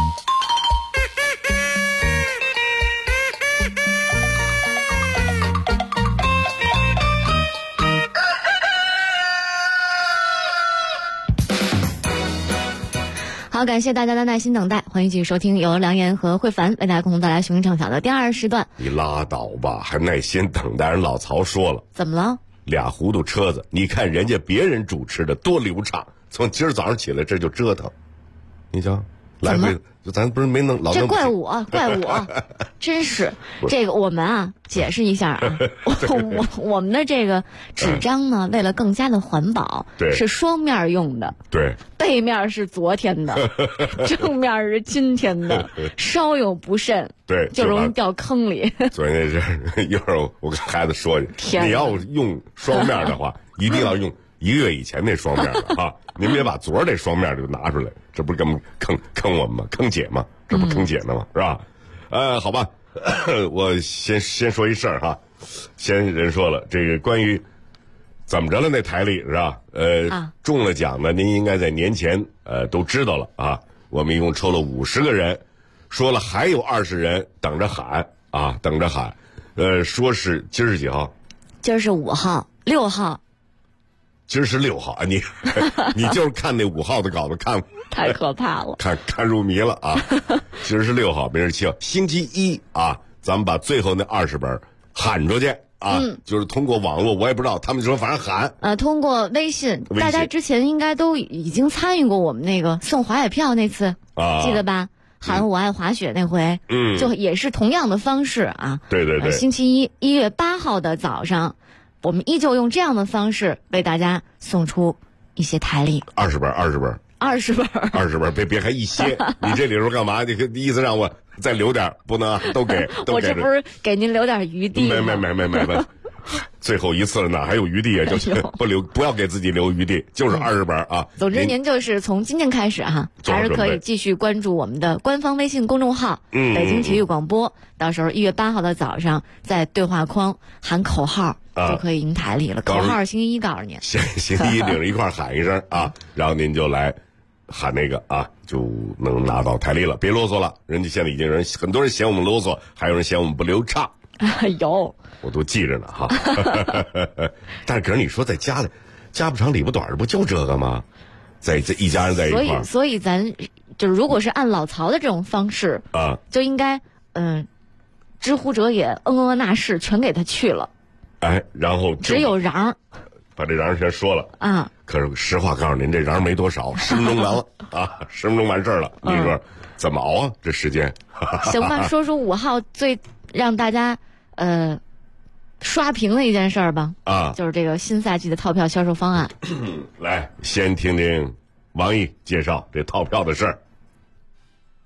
好，感谢大家的耐心等待，欢迎继续收听由梁岩和慧凡为大家共同带来雄鹰畅想的第2时段。 你拉倒吧，还耐心等待？人老曹说了， 怎么了？ 俩糊涂车子，你看人家别人主持的多流畅，从今儿早上起来这就折腾，你瞧，来回咱不是没能老这怪我，真是这个我们啊，解释一下啊，我们的这个纸张呢，为了更加的环保，是双面用的， 对， 背面是昨天的，正面是今天的，稍有不慎， 对， 就容易掉坑里。 昨天这一会儿我跟孩子说去，你要用双面的话，一定要用1个月以前那双面的啊，您别把昨儿这双面就拿出来，这不是跟坑我们吗？坑姐吗？这不坑姐呢吗？是吧？好吧，我先说一事儿哈，先人说了，这个关于怎么着了那台历是吧？中了奖的您应该在年前都知道了啊。我们一共抽了50个人，说了还有20人等着喊啊，等着喊。说是今儿是几号？ 今儿是5号、6号。 今儿是6号啊！你就是看那5号的稿子看， 太可怕了， 看入迷了啊！今儿是6号，明儿7号，星期一啊，咱们把最后那20本喊出去啊，就是通过网络，我也不知道他们说反正喊通过微信，大家之前应该都已经参与过我们那个送滑雪票那次，记得吧？喊我爱滑雪那回，就也是同样的方式啊。 对对对， 星期一1月8号的早上。我们依旧用这样的方式为大家送出一些台历 ，20本，别还一些，你这里头干嘛？你意思让我再留点，不能都给。 我这不是给您留点余地吗？ 没，最后一次了哪还有余地啊？就是不要给自己留余地，就是20本啊。 总之，您就是从今天开始哈，还是可以继续关注我们的官方微信公众号北京体育广播。到时候1月8号的早上，在对话框喊口号。就可以赢台历了。口号星期一告诉您， 星期一领着一块喊一声啊，然后您就来喊那个啊，就能拿到台历了。别啰嗦了，人家现在已经很多人嫌我们啰嗦，还有人嫌我们不流畅。 有， 我都记着呢哈。但是可是你说在家里，家不长里不短的，不就这个吗？在这一家人在一块儿， 所以咱就是如果是按老曹的这种方式啊，就应该知乎者也，那是全给他去了。 然后只有瓤， 把这瓤先说了啊。 可是实话告诉您，这瓤没多少，10分钟完了啊，10分钟完事儿了。你说怎么熬啊？这时间行吧，说5号最让大家刷屏的一件事儿吧啊，就是这个新赛季的套票销售方案。 来，先听听王毅介绍这套票的事儿。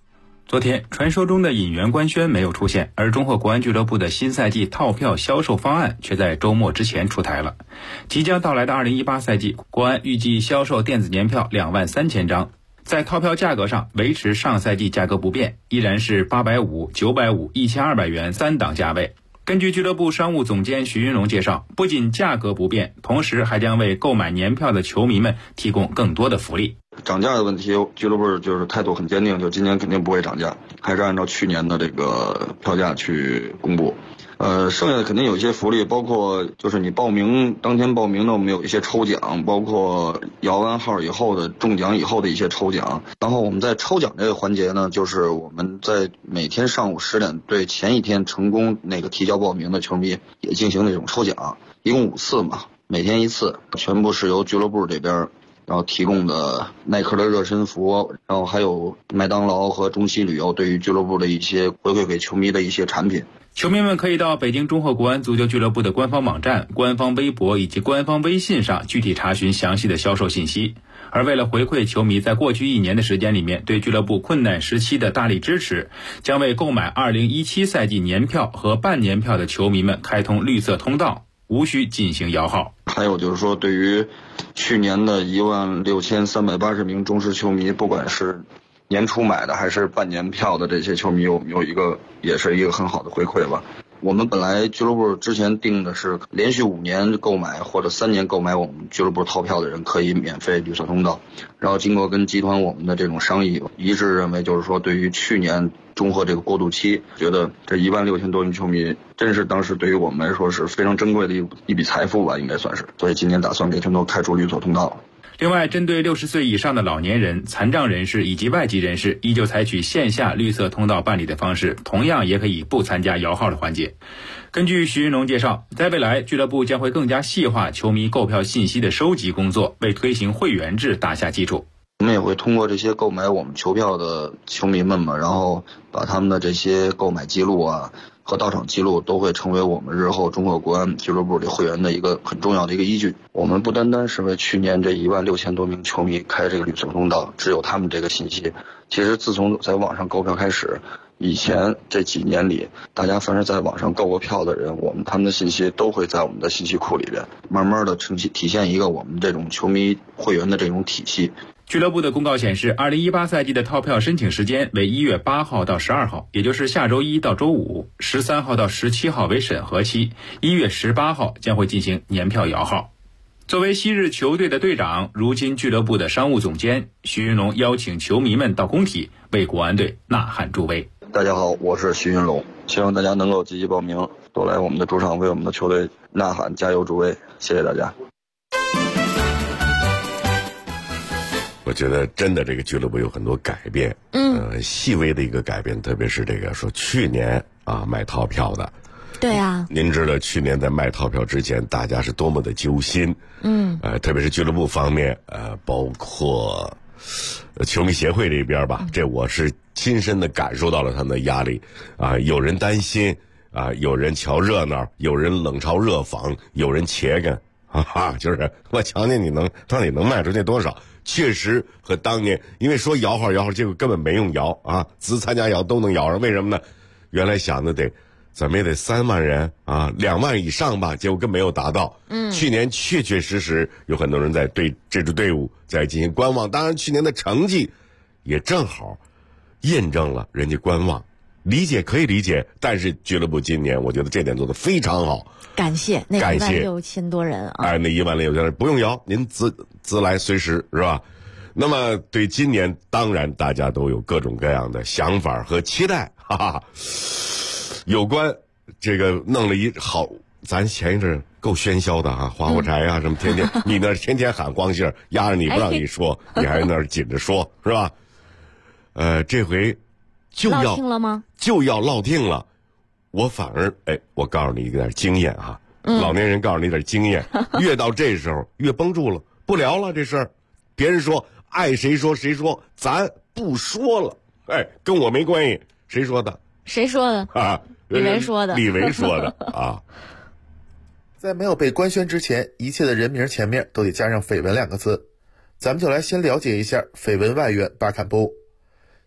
昨天，传说中的引援官宣没有出现，而中赫国安俱乐部的新赛季套票销售方案却在周末之前出台了。即将到来的2018赛季，国安预计销售电子年票23000张，在套票价格上维持上赛季价格不变，依然是850、950、1200元3档价位。根据俱乐部商务总监徐云龙介绍，不仅价格不变，同时还将为购买年票的球迷们提供更多的福利。 涨价的问题，俱乐部就是态度很坚定，就今年肯定不会涨价，还是按照去年的这个票价去公布。剩下的肯定有一些福利，包括就是你当天报名呢，我们有一些抽奖，包括摇完号以后的中奖以后的一些抽奖。然后我们在抽奖这个环节呢，就是我们在每天上午10点对前一天成功提交报名的球迷也进行那种抽奖，一共5次嘛，每天1次，全部是由俱乐部这边然后提供的耐克的热身服，然后还有麦当劳和中西旅游对于俱乐部的一些回馈给球迷的一些产品。 球迷们可以到北京中赫国安足球俱乐部的官方网站、官方微博以及官方微信上具体查询详细的销售信息。而为了回馈球迷在过去1年的时间里面对俱乐部困难时期的大力支持，将为购买2017赛季年票和半年票的球迷们开通绿色通道，无需进行摇号。 还有就是说，对于去年的16380名忠实球迷，不管是年初买的还是半年票的这些球迷，我们也是一个很好的回馈吧。我们本来俱乐部之前定的是连续5年购买或者3年购买我们俱乐部套票的人可以免费绿色通道，然后经过跟集团我们的这种商议，一致认为就是说，对于去年中赫这个过渡期，觉得这16000多名球迷真是当时对于我们来说是非常珍贵的一笔财富吧，应该算是。所以今年打算给他们都开出绿色通道。 另外，针对60岁以上的老年人、残障人士以及外籍人士，依旧采取线下绿色通道办理的方式，同样也可以不参加摇号的环节。根据徐云龙介绍，在未来俱乐部将会更加细化球迷购票信息的收集工作，为推行会员制打下基础。 我们也会通过这些购买我们球票的球迷们嘛，然后把他们的这些购买记录啊和到场记录都会成为我们日后中赫国安俱乐部的会员的一个很重要的一个依据。我们不单单是为去年这16000多名球迷开这个绿色通道，只有他们这个信息。其实自从在网上购票开始，以前这几年里，大家凡是在网上购过票的人，他们的信息都会在我们的信息库里边，慢慢的体现一个我们这种球迷会员的这种体系。 俱乐部的公告显示，2018赛季的套票申请时间为1月8号到12号，也就是下周一到周五；13号到17号为审核期，1月18号将会进行年票摇号。作为昔日球队的队长，如今俱乐部的商务总监，徐云龙邀请球迷们到工体为国安队呐喊助威。 大家好，我是徐云龙，希望大家能够积极报名，多来我们的主场为我们的球队呐喊加油助威，谢谢大家。 我觉得真的这个俱乐部有很多改变，细微的一个改变，特别是这个说去年买套票的， 对啊， 您知道去年在卖套票之前，大家是多么的揪心，特别是俱乐部方面，包括球迷协会这边吧，这我是亲身的感受到了他们的压力有人担心有人瞧热闹，有人冷嘲热讽，有人切干，就是我瞧见你到底能卖出去多少。确实和当年，因为说摇号，结果根本没用摇只参加摇都能摇上，为什么呢？原来想的怎么也得3万人2万以上吧，结果根本没有达到。去年确实有很多人在对这支队伍在进行观望，当然去年的成绩也正好验证了人家观望，可以理解，但是俱乐部今年我觉得这点做得非常好。 感谢那16000多人那16000多人不用摇，您自来随时是吧？那么对今年当然大家都有各种各样的想法和期待，有关这个弄了好，咱前一阵够喧嚣的花火柴什么天天你那天天喊光信压着你不让你说，你还那紧着说是吧？这回就要落听了吗？ 就要落听了。我反而我告诉你一点经验老年人告诉你一点经验，越到这时候越绷住了，不聊了这事儿，别人说爱谁说谁说，咱不说了，跟我没关系。谁说的？ 谁说的？李维说的。 李维说的在没有被官宣之前，一切的人名前面都得加上绯闻2个字。咱们就来先了解一下绯闻外援巴坎布。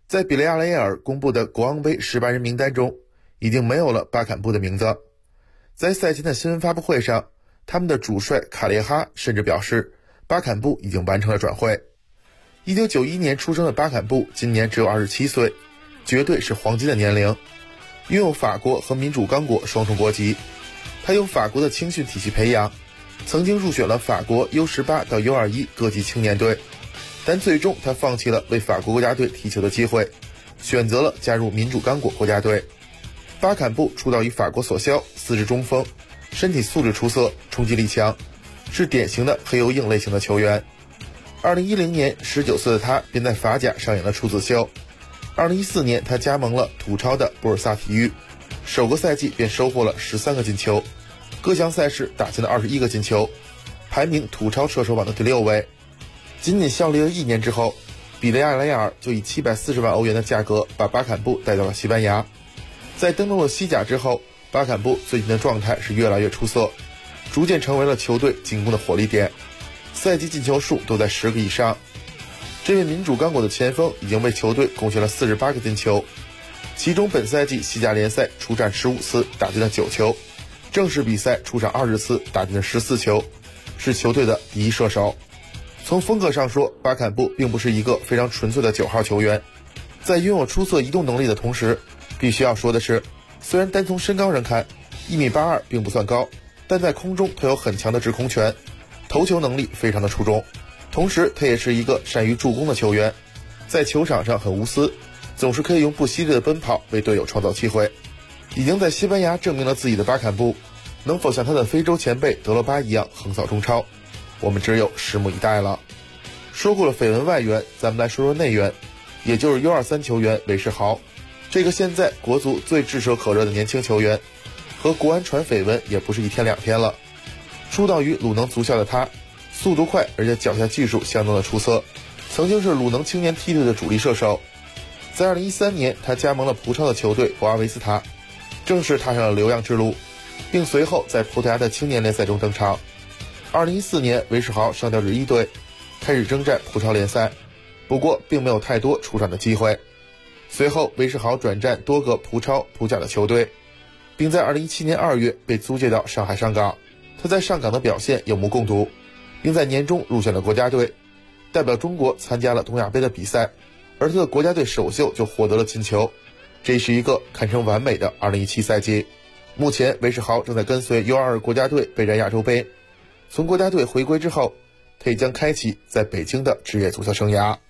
在比利亚雷亚尔公布的国王杯18人名单中，已经没有了巴坎布的名字。在赛前的新闻发布会上，他们的主帅卡列哈甚至表示，巴坎布已经完成了转会。1991年出生的巴坎布今年只有27岁，绝对是黄金的年龄，拥有法国和民主刚果双重国籍。他由法国的青训体系培养，曾经入选了法国 U18 到 U21 各级青年队，但最终他放弃了为法国国家队踢球的机会，选择了加入民主刚果国家队。巴坎布出道于法国索肖，四肢中锋，身体素质出色，冲击力强，是典型的黑又硬类型的球员。2010年19岁的他便在法甲上演了处子秀。2014年他加盟了土超的布尔萨体育，首个赛季便收获了13个进球，各项赛事打进了21个进球，排名土超射手榜的第6位。仅仅效力了1年之后，比利亚雷亚尔就以740万欧元的价格把巴坎布带到了西班牙。在登陆了西甲之后，巴坎布最近的状态是越来越出色，逐渐成为了球队进攻的火力点，赛季进球数都在10个以上。这位民主刚果的前锋已经为球队贡献了48个进球，其中本赛季西甲联赛出战15次，打进了9球，正式比赛出场20次，打进了14球，是球队的第一射手。从风格上说，巴坎布并不是一个非常纯粹的9号球员，在拥有出色移动能力的同时，必须要说的是，虽然单从身高上看1.82米并不算高，但在空中他有很强的制空权，投球能力非常的出众，同时他也是一个善于助攻的球员，在球场上很无私，总是可以用不犀利的奔跑为队友创造机会。已经在西班牙证明了自己的巴坎布，能否像他的非洲前辈德罗巴一样横扫中超，我们只有拭目以待了。说过了绯闻外援，咱们来说说内援，也就是 U23 球员韦世豪。这个现在国足最炙手可热的年轻球员，和国安传绯闻也不是1天2天了。出道于鲁能足校的他，速度快，而且脚下技术相当的出色，曾经是鲁能青年梯队的主力射手。在2013年，他加盟了葡超的球队博阿维斯塔，正式踏上了留洋之路，并随后在葡萄牙的青年联赛中登场。2014年，韦世豪上调至1队，开始征战葡超联赛，不过并没有太多出场的机会。随后，韦世豪转战多个葡超、葡甲的球队，并在2017年2月被租借到上海上港。他在上港的表现有目共睹，并在年中入选了国家队，代表中国参加了东亚杯的比赛，而他的国家队首秀就获得了金球，这是一个堪称完美的2017赛季。目前，韦世豪正在跟随 U22 国家队备战亚洲杯。从国家队回归之后，他也将开启在北京的职业足球生涯。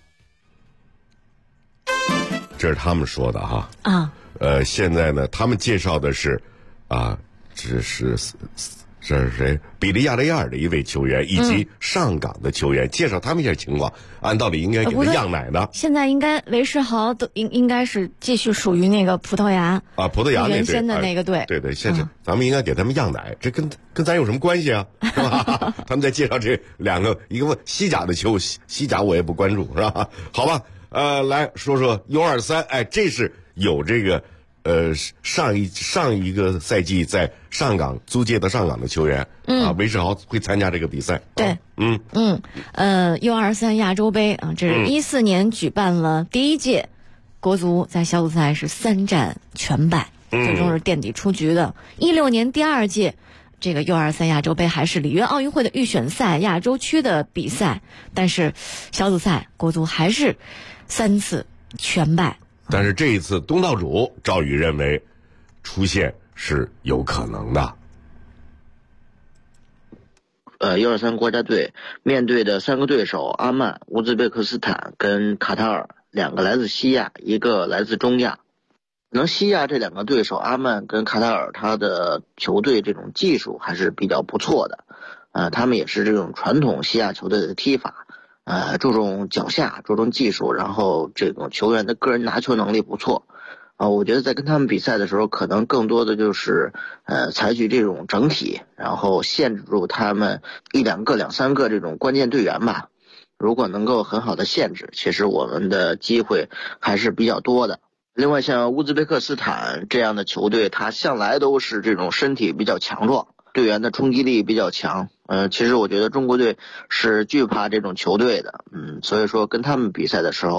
这是他们说的哈啊。 现在呢，他们介绍的是这是谁？比利亚雷亚尔的一位球员，以及上港的球员，介绍他们一下情况。按道理应该给他样奶的。 现在应该韦世豪都应该是继续属于那个葡萄牙葡萄牙原先的那个队。 对，现在咱们应该给他们样奶，这跟咱有什么关系啊？是吧？他们在介绍这两个，一个西甲的球，西甲我也不关注，是吧？好吧。来说说 U23，这是有这个上一个赛季在上港租借的上港的球员韦世豪会参加这个比赛。 对，U23 亚洲杯这是14年举办了第一届，国足在小组赛是3战全败，最终是垫底出局的。16年第2届这个 U23 亚洲杯还是里约奥运会的预选赛亚洲区的比赛，但是小组赛国足还是3次全败。 但是这一次东道主赵宇认为出现是有可能的。 U23 国家队面对的3个对手阿曼、乌兹别克斯坦跟卡塔尔，2个来自西亚，一个来自中亚。西亚这2个对手阿曼跟卡塔尔，他的球队这种技术还是比较不错的。他们也是这种传统西亚球队的踢法，注重脚下，注重技术，然后这种球员的个人拿球能力不错。我觉得在跟他们比赛的时候，可能更多的就是采取这种整体，然后限制住他们1-2个、2-3个这种关键队员吧。如果能够很好的限制，其实我们的机会还是比较多的。另外像乌兹别克斯坦这样的球队，他向来都是这种身体比较强壮，队员的冲击力比较强。其实我觉得中国队是惧怕这种球队的，所以说跟他们比赛的时候，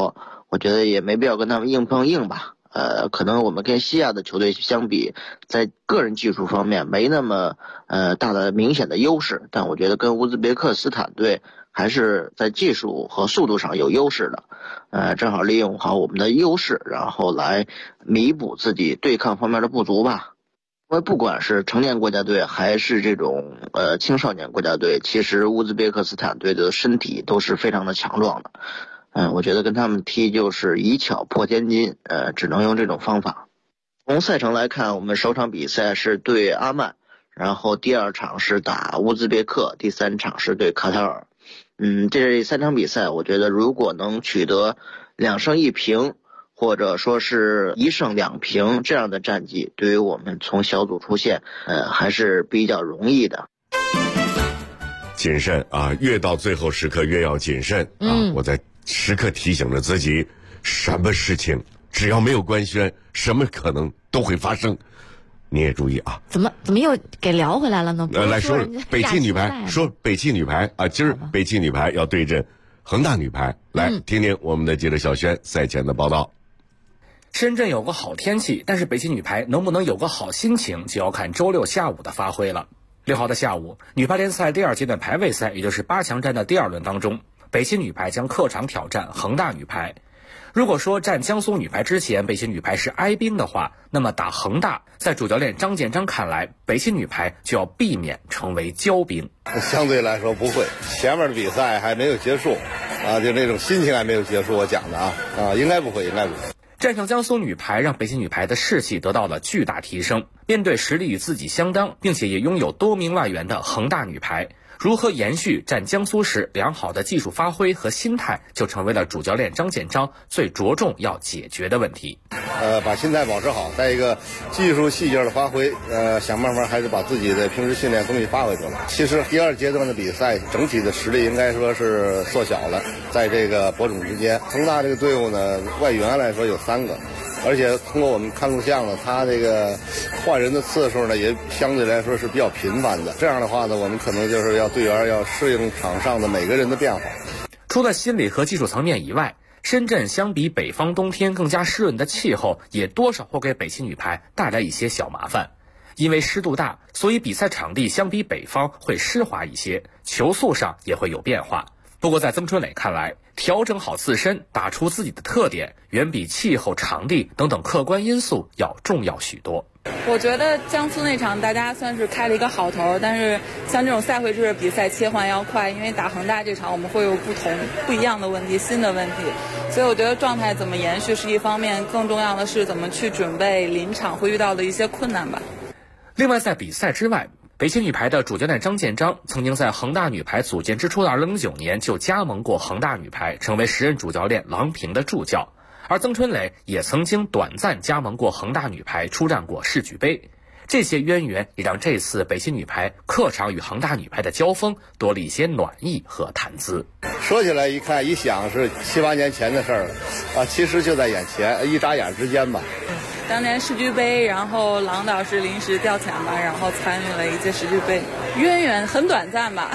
我觉得也没必要跟他们硬碰硬吧。可能我们跟西亚的球队相比，在个人技术方面没那么大的明显的优势，但我觉得跟乌兹别克斯坦队还是在技术和速度上有优势的。正好利用好我们的优势，然后来弥补自己对抗方面的不足吧。因为不管是成年国家队还是这种青少年国家队，其实乌兹别克斯坦队的身体都是非常的强壮的。我觉得跟他们踢就是以巧破千金，只能用这种方法。从赛程来看，我们首场比赛是对阿曼，然后第2场是打乌兹别克，第3场是对卡塔尔。这3场比赛，我觉得如果能取得2胜1平，或者说是1胜2平这样的战绩，对于我们从小组出线，还是比较容易的。 谨慎啊，越到最后时刻越要谨慎啊！我在时刻提醒着自己，什么事情只要没有官宣，什么可能都会发生。你也注意啊！ 怎么又给聊回来了呢？ 来说北汽女排，说北汽女排啊，今儿北汽女排要对阵恒大女排，来听听我们的记者小轩赛前的报道。 深圳有个好天气，但是北汽女排能不能有个好心情，就要看周6下午的发挥了。6号的下午，女排联赛第2阶段排位赛，也就是8强战的第2轮当中，北汽女排将客场挑战恒大女排。如果说战江苏女排之前北汽女排是哀兵的话，那么打恒大，在主教练张建章看来，北汽女排就要避免成为骄兵。 相对来说不会，前面的比赛还没有结束啊，就那种心情还没有结束，我讲的应该不会。 战胜江苏女排让北汽女排的士气得到了巨大提升，面对实力与自己相当并且也拥有多名外援的恒大女排，如何延续战江苏时良好的技术发挥和心态，就成为了主教练张建章最着重要解决的问题。 把心态保持好，再一个技术细节的发挥，想办法还是把自己的平时训练东西发挥出来。其实第2阶段的比赛整体的实力应该说是缩小了，在这个伯仲之间。恒大这个队伍呢，外援来说有3个，而且通过我们看录像呢，他这个换人的次数呢也相对来说是比较频繁的。这样的话呢，我们可能就是要队员要适应场上的每个人的变化。 除了心理和技术层面以外，深圳相比北方冬天更加湿润的气候，也多少会给北汽女排带来一些小麻烦。因为湿度大，所以比赛场地相比北方会湿滑一些，球速上也会有变化。不过在曾春磊看来，调整好自身，打出自己的特点，远比气候、场地等等客观因素要重要许多。 我觉得江苏那场大家算是开了一个好头，但是像这种赛会制的比赛切换要快，因为打恒大这场我们会有不一样的问题，新的问题，所以我觉得状态怎么延续是一方面，更重要的是怎么去准备临场会遇到的一些困难吧。 另外在比赛之外，北汽女排的主教练张建章曾经在恒大女排组建之初的2009年就加盟过恒大女排，成为时任主教练郎平的助教。而曾春磊也曾经短暂加盟过恒大女排，出战过世俱杯。这些渊源也让这次北汽女排客场与恒大女排的交锋多了一些暖意和谈资。 说起来一看一想是7、8年前的事儿了其实就在眼前，一眨眼之间吧。 当年世俱杯，然后郎导是临时调遣吧，然后参与了一届世俱杯，渊源很短暂吧。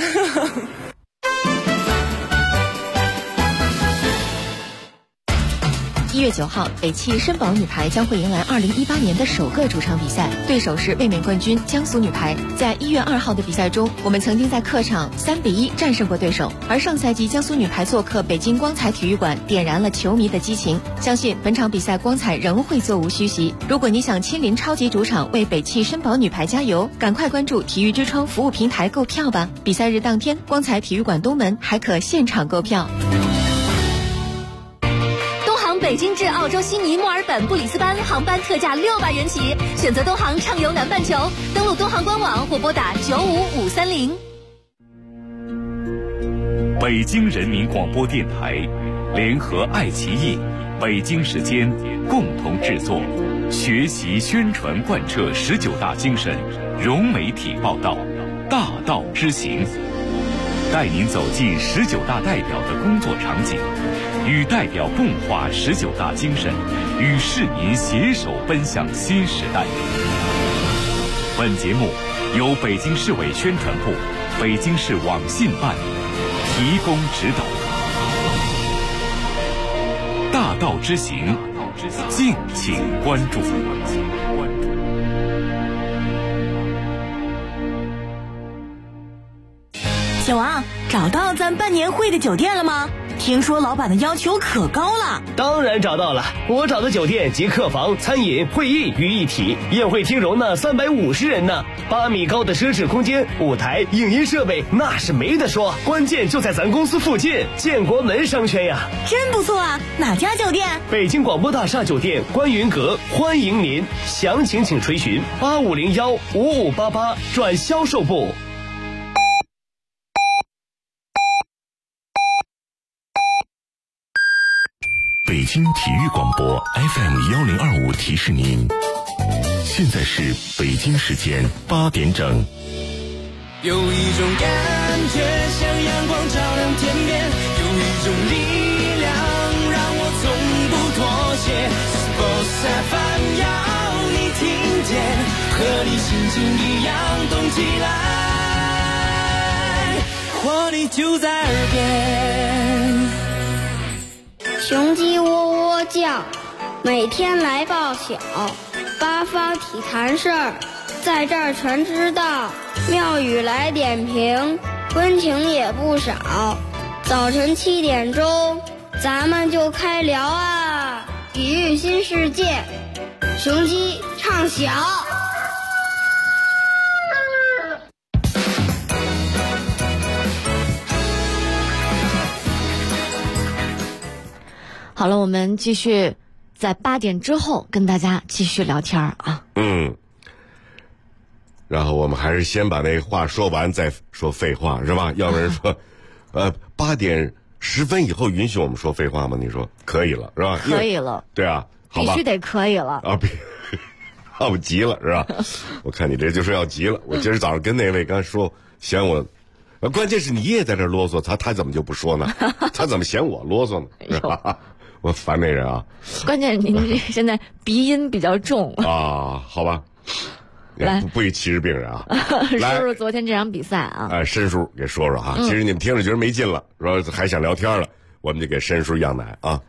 1月9号，北汽申宝女排将会迎来2018年的首个主场比赛，对手是卫冕冠军江苏女排。在1月2号的比赛中，我们曾经在客场3-1战胜过对手。而上赛季江苏女排做客北京光彩体育馆，点燃了球迷的激情。相信本场比赛光彩仍会座无虚席。如果你想亲临超级主场为北汽申宝女排加油，赶快关注体育之窗服务平台购票吧。比赛日当天，光彩体育馆东门还可现场购票。 北京至澳洲悉尼、墨尔本、布里斯班航班特价600元起，选择东航畅游南半球，登录东航官网或拨打95530。 北京人民广播电台联合爱奇艺、北京时间共同制作，学习宣传贯彻19大精神，融媒体报道，大道之行，带您走进19大代表的工作场景，与代表共话19大精神，与市民携手奔向新时代。本节目由北京市委宣传部、北京市网信办提供指导。大道之行，敬请关注。 小王，找到咱办年会的酒店了吗？听说老板的要求可高了。 当然找到了，我找的酒店集客房、餐饮、会议于一体，宴会厅容纳350人呢，8米高的奢侈空间，舞台、影音设备那是没得说，关键就在咱公司附近，建国门商圈呀。 真不错啊，哪家酒店？ 北京广播大厦酒店观云阁，欢迎您，详情请垂询8501-5588转销售部。 北京体育广播 FM1025提示您，现在是北京时间8点整。 有一种感觉像阳光照亮天边，有一种力量让我从不妥协。Sports FM 要你听见，和你心情一样动起来，活力就在耳边。 雄鸡喔喔叫，每天来报晓，八方体坛事儿，在这儿全知道。妙语来点评，温情也不少。早晨7点钟，咱们就开聊啊！体育新世界，雄鸡唱晓。 好了，我们继续在8点之后跟大家继续聊天啊。 然后我们还是先把那话说完再说废话，是吧？要不然说，8点10分以后允许我们说废话吗？你说可以了，是吧？ 可以了。 对啊，好吧， 必须得可以了啊！我急了，是吧？我看你这就是要急了。我今儿早上跟那位刚说嫌我。关键是你也在这啰嗦，他怎么就不说呢？他怎么嫌我啰嗦呢？是吧？我烦那人啊！ 关键您现在鼻音比较重啊，好吧， 来不予歧视病人啊。 说说昨天这场比赛啊， 申叔给说说哈。其实你们听着觉得没劲了，说还想聊天了，我们就给申叔样奶啊。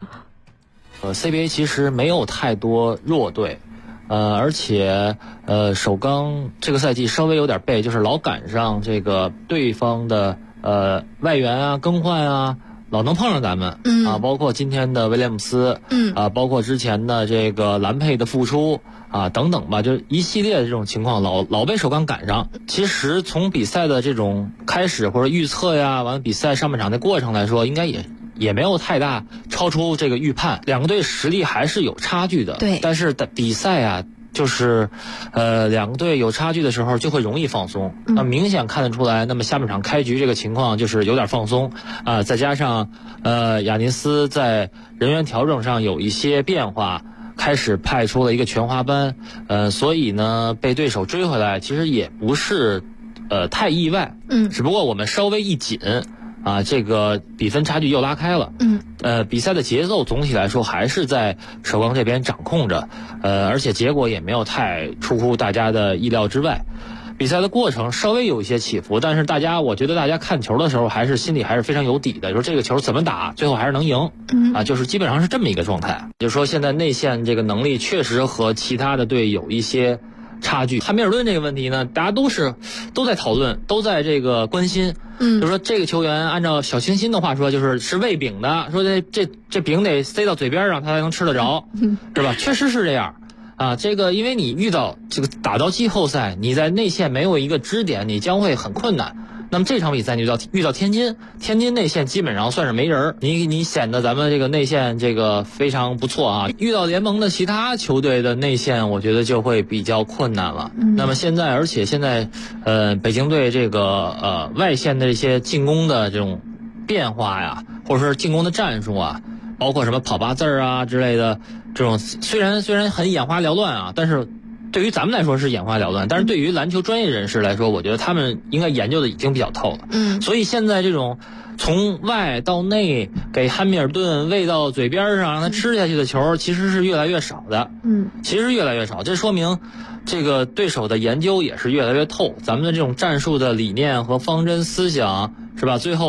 CBA 其实没有太多弱队。而且首钢这个赛季稍微有点背，就是老赶上这个对方的外援啊、更换啊，老能碰上咱们。包括今天的威廉姆斯，包括之前的这个兰佩的复出啊等等吧，就一系列的这种情况老被首钢赶上。其实从比赛的这种开始或者预测呀，完了比赛上半场的过程来说，应该也没有太大超出这个预判，两个队实力还是有差距的。 对， 但是比赛啊，就是两个队有差距的时候就会容易放松。那明显看得出来，那么下半场开局这个情况就是有点放松啊，再加上亚尼斯在人员调整上有一些变化，开始派出了一个全华班，所以呢被对手追回来，其实也不是太意外。只不过我们稍微一紧。这个比分差距又拉开了。比赛的节奏总体来说还是在首钢这边掌控着，而且结果也没有太出乎大家的意料之外。比赛的过程稍微有一些起伏，但是我觉得大家看球的时候心里还是非常有底的，就是这个球怎么打，最后还是能赢。就是基本上是这么一个状态。就是说现在内线这个能力确实和其他的队有一些差距。汉密尔顿这个问题呢，大家都在讨论，都在这个关心。就是说这个球员按照小清新的话说，是喂饼的，说这饼得塞到嘴边上他才能吃得着，是吧？确实是这样啊。这个因为你遇到这个打到季后赛，你在内线没有一个支点，你将会很困难。那么这场比赛你遇到天津内线基本上算是没人，你显得咱们这个内线这个非常不错啊。遇到联盟的其他球队的内线，我觉得就会比较困难了。那么现在北京队这个外线的这些进攻的这种变化呀，或者是进攻的战术啊，包括什么跑8字啊之类的，这种虽然很眼花缭乱啊，但是对于咱们来说是眼花缭乱，但是对于篮球专业人士来说，我觉得他们应该研究的已经比较透了。所以现在这种从外到内给汉密尔顿喂到嘴边上让他吃下去的球，其实是越来越少的。其实越来越少，这说明这个对手的研究也是越来越透。咱们的这种战术的理念和方针思想，是吧？最后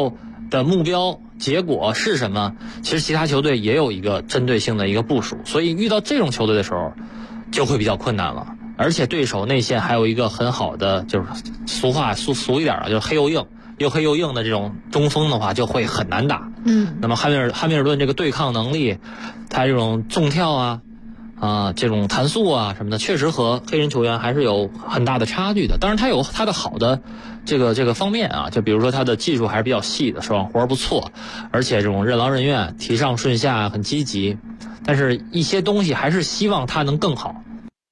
的目标结果是什么，其实其他球队也有一个针对性的一个部署，所以遇到这种球队的时候就会比较困难了。而且对手内线还有一个很好的，就是俗一点啊，就是黑又硬又黑又硬的这种中锋的话，就会很难打。那么汉密尔顿这个对抗能力，他这种纵跳啊这种弹速啊什么的，确实和黑人球员还是有很大的差距的。当然他有他的好的这个方面啊，就比如说他的技术还是比较细的，手上活不错，而且这种任劳任怨，提上顺下很积极，但是一些东西还是希望他能更好。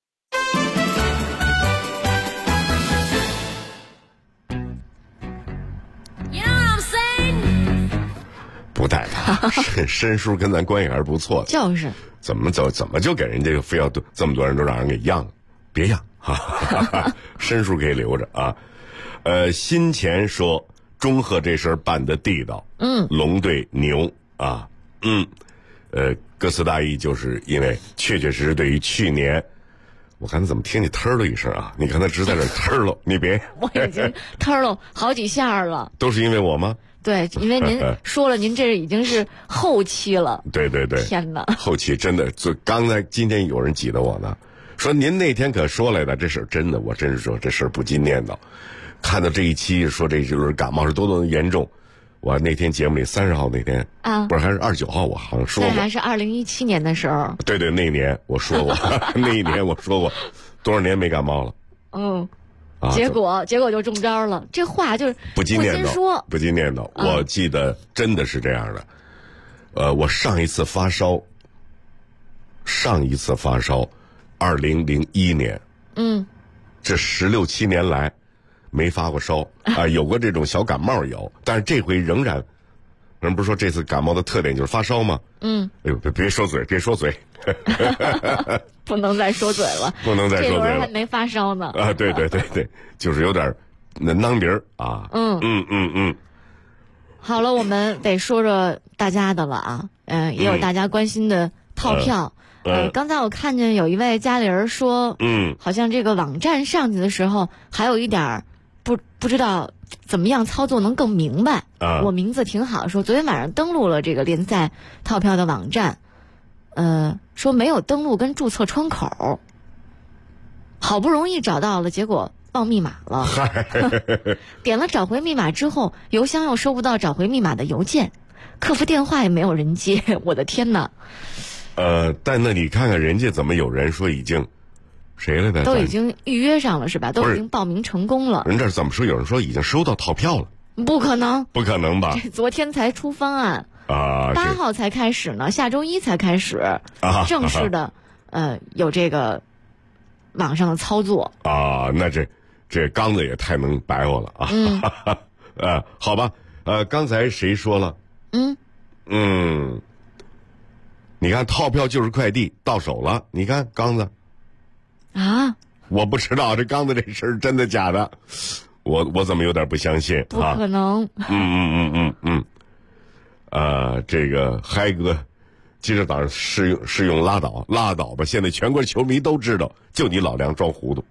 不带他，申叔跟咱关系还是不错的。 就是怎么就给人家非要这么多人都让人给让了？别让哈，申叔可以留着啊。新前说中赫这事儿办得地道，龙队牛啊，歌词大意就是因为确实对于去年，我看他怎么听你忒了一声啊？你看他直在这忒了，你别， 我已经忒了好几下了。 都是因为我吗？ 对，因为您说了，您这已经是后期了。 对， 天哪， 后期真的，就刚才今天有人挤得我呢，说您那天可说来的，这事儿真的，我真是说这事儿不禁念叨。看到这一期说这就是感冒是多么严重，我那天节目里30号那天啊，不是还是29号，我好像说过， 那还是2017年的时候。 对，那一年我说过，那一年我说过，多少年没感冒了。结果就中招了，这话就是不禁念叨， 不禁念叨。我记得真的是这样的，我上一次发烧，2001年，这16、17年来没发过烧啊，有过这种小感冒有，但是这回仍然，人不是说这次感冒的特点就是发烧吗？哎呦，别说嘴。 不能再说嘴了， 不能再说嘴了。这轮还没发烧呢。 啊，对，就是有点那囊鼻儿啊。 好了，我们得说说大家的了啊。也有大家关心的套票。刚才我看见有一位家里人说，好像这个网站上去的时候还有一点不知道怎么样操作能更明白。我名字挺好，说昨天晚上登录了这个联赛套票的网站。说没有登录跟注册窗口，好不容易找到了，结果忘密码了。点了找回密码之后，邮箱又收不到找回密码的邮件，客服电话也没有人接，我的天哪！ 但那你看看人家怎么有人说已经谁来的都已经预约上了是吧？都已经报名成功了。 人这怎么说？有人说已经收到套票了？ 不可能吧？ 昨天才出方案。8号才开始呢，下周1才开始正式的有这个网上的操作啊。那这刚子也太能白活了啊！好吧，刚才谁说了？你看套票就是快递到手了，你看刚子啊， 我不知道这刚子这事儿真的假的，我怎么有点不相信？ 不可能。 这个嗨哥，今儿早上试用拉倒吧！现在全国球迷都知道，就你老梁装糊涂。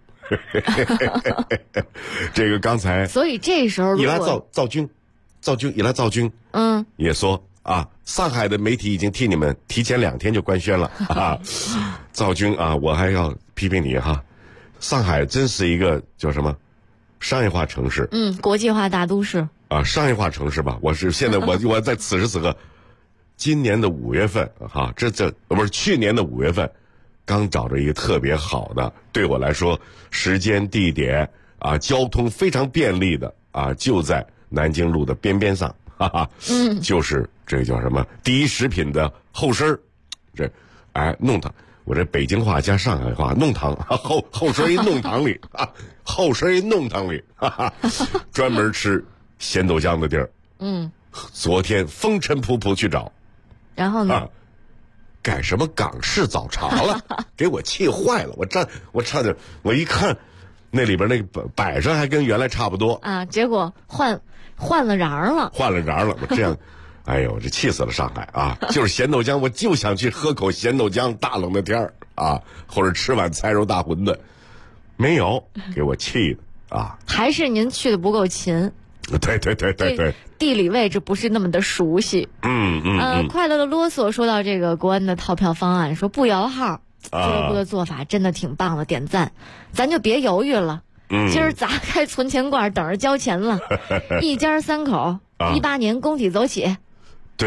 这个刚才， 所以这时候以来赵军，以来赵军，也说啊，上海的媒体已经替你们提前2天就官宣了啊。赵军啊，我还要批评你哈，上海真是一个叫什么商业化城市， 国际化大都市。 商业化城市吧，我是现在我在此时此刻，今年的5月份哈，不是去年的5月份，刚找着一个特别好的，对我来说时间地点交通非常便利的就在南京路的边上，就是这个叫什么第一食品的后身弄堂，我这北京话加上海话弄堂后身一弄堂里后身一弄堂里专门吃咸豆浆的地儿，昨天风尘仆仆去找， 然后呢？ 改什么港式早茶了，给我气坏了！我差点，我一看，那里边那个摆上还跟原来差不多结果换了瓤了， 我这样，哎呦，这气死了上海就是咸豆浆，我就想去喝口咸豆浆，大冷的天儿或者吃碗菜肉大馄饨，没有，给我气的还是您去的不够勤。 对， 地理位置不是那么的熟悉。快乐的啰嗦说到这个国安的套票方案，说不摇号，俱乐部的做法真的挺棒的，点赞。咱就别犹豫了，今儿砸开存钱罐，等着交钱了。一家3口，18年工体走起。 对。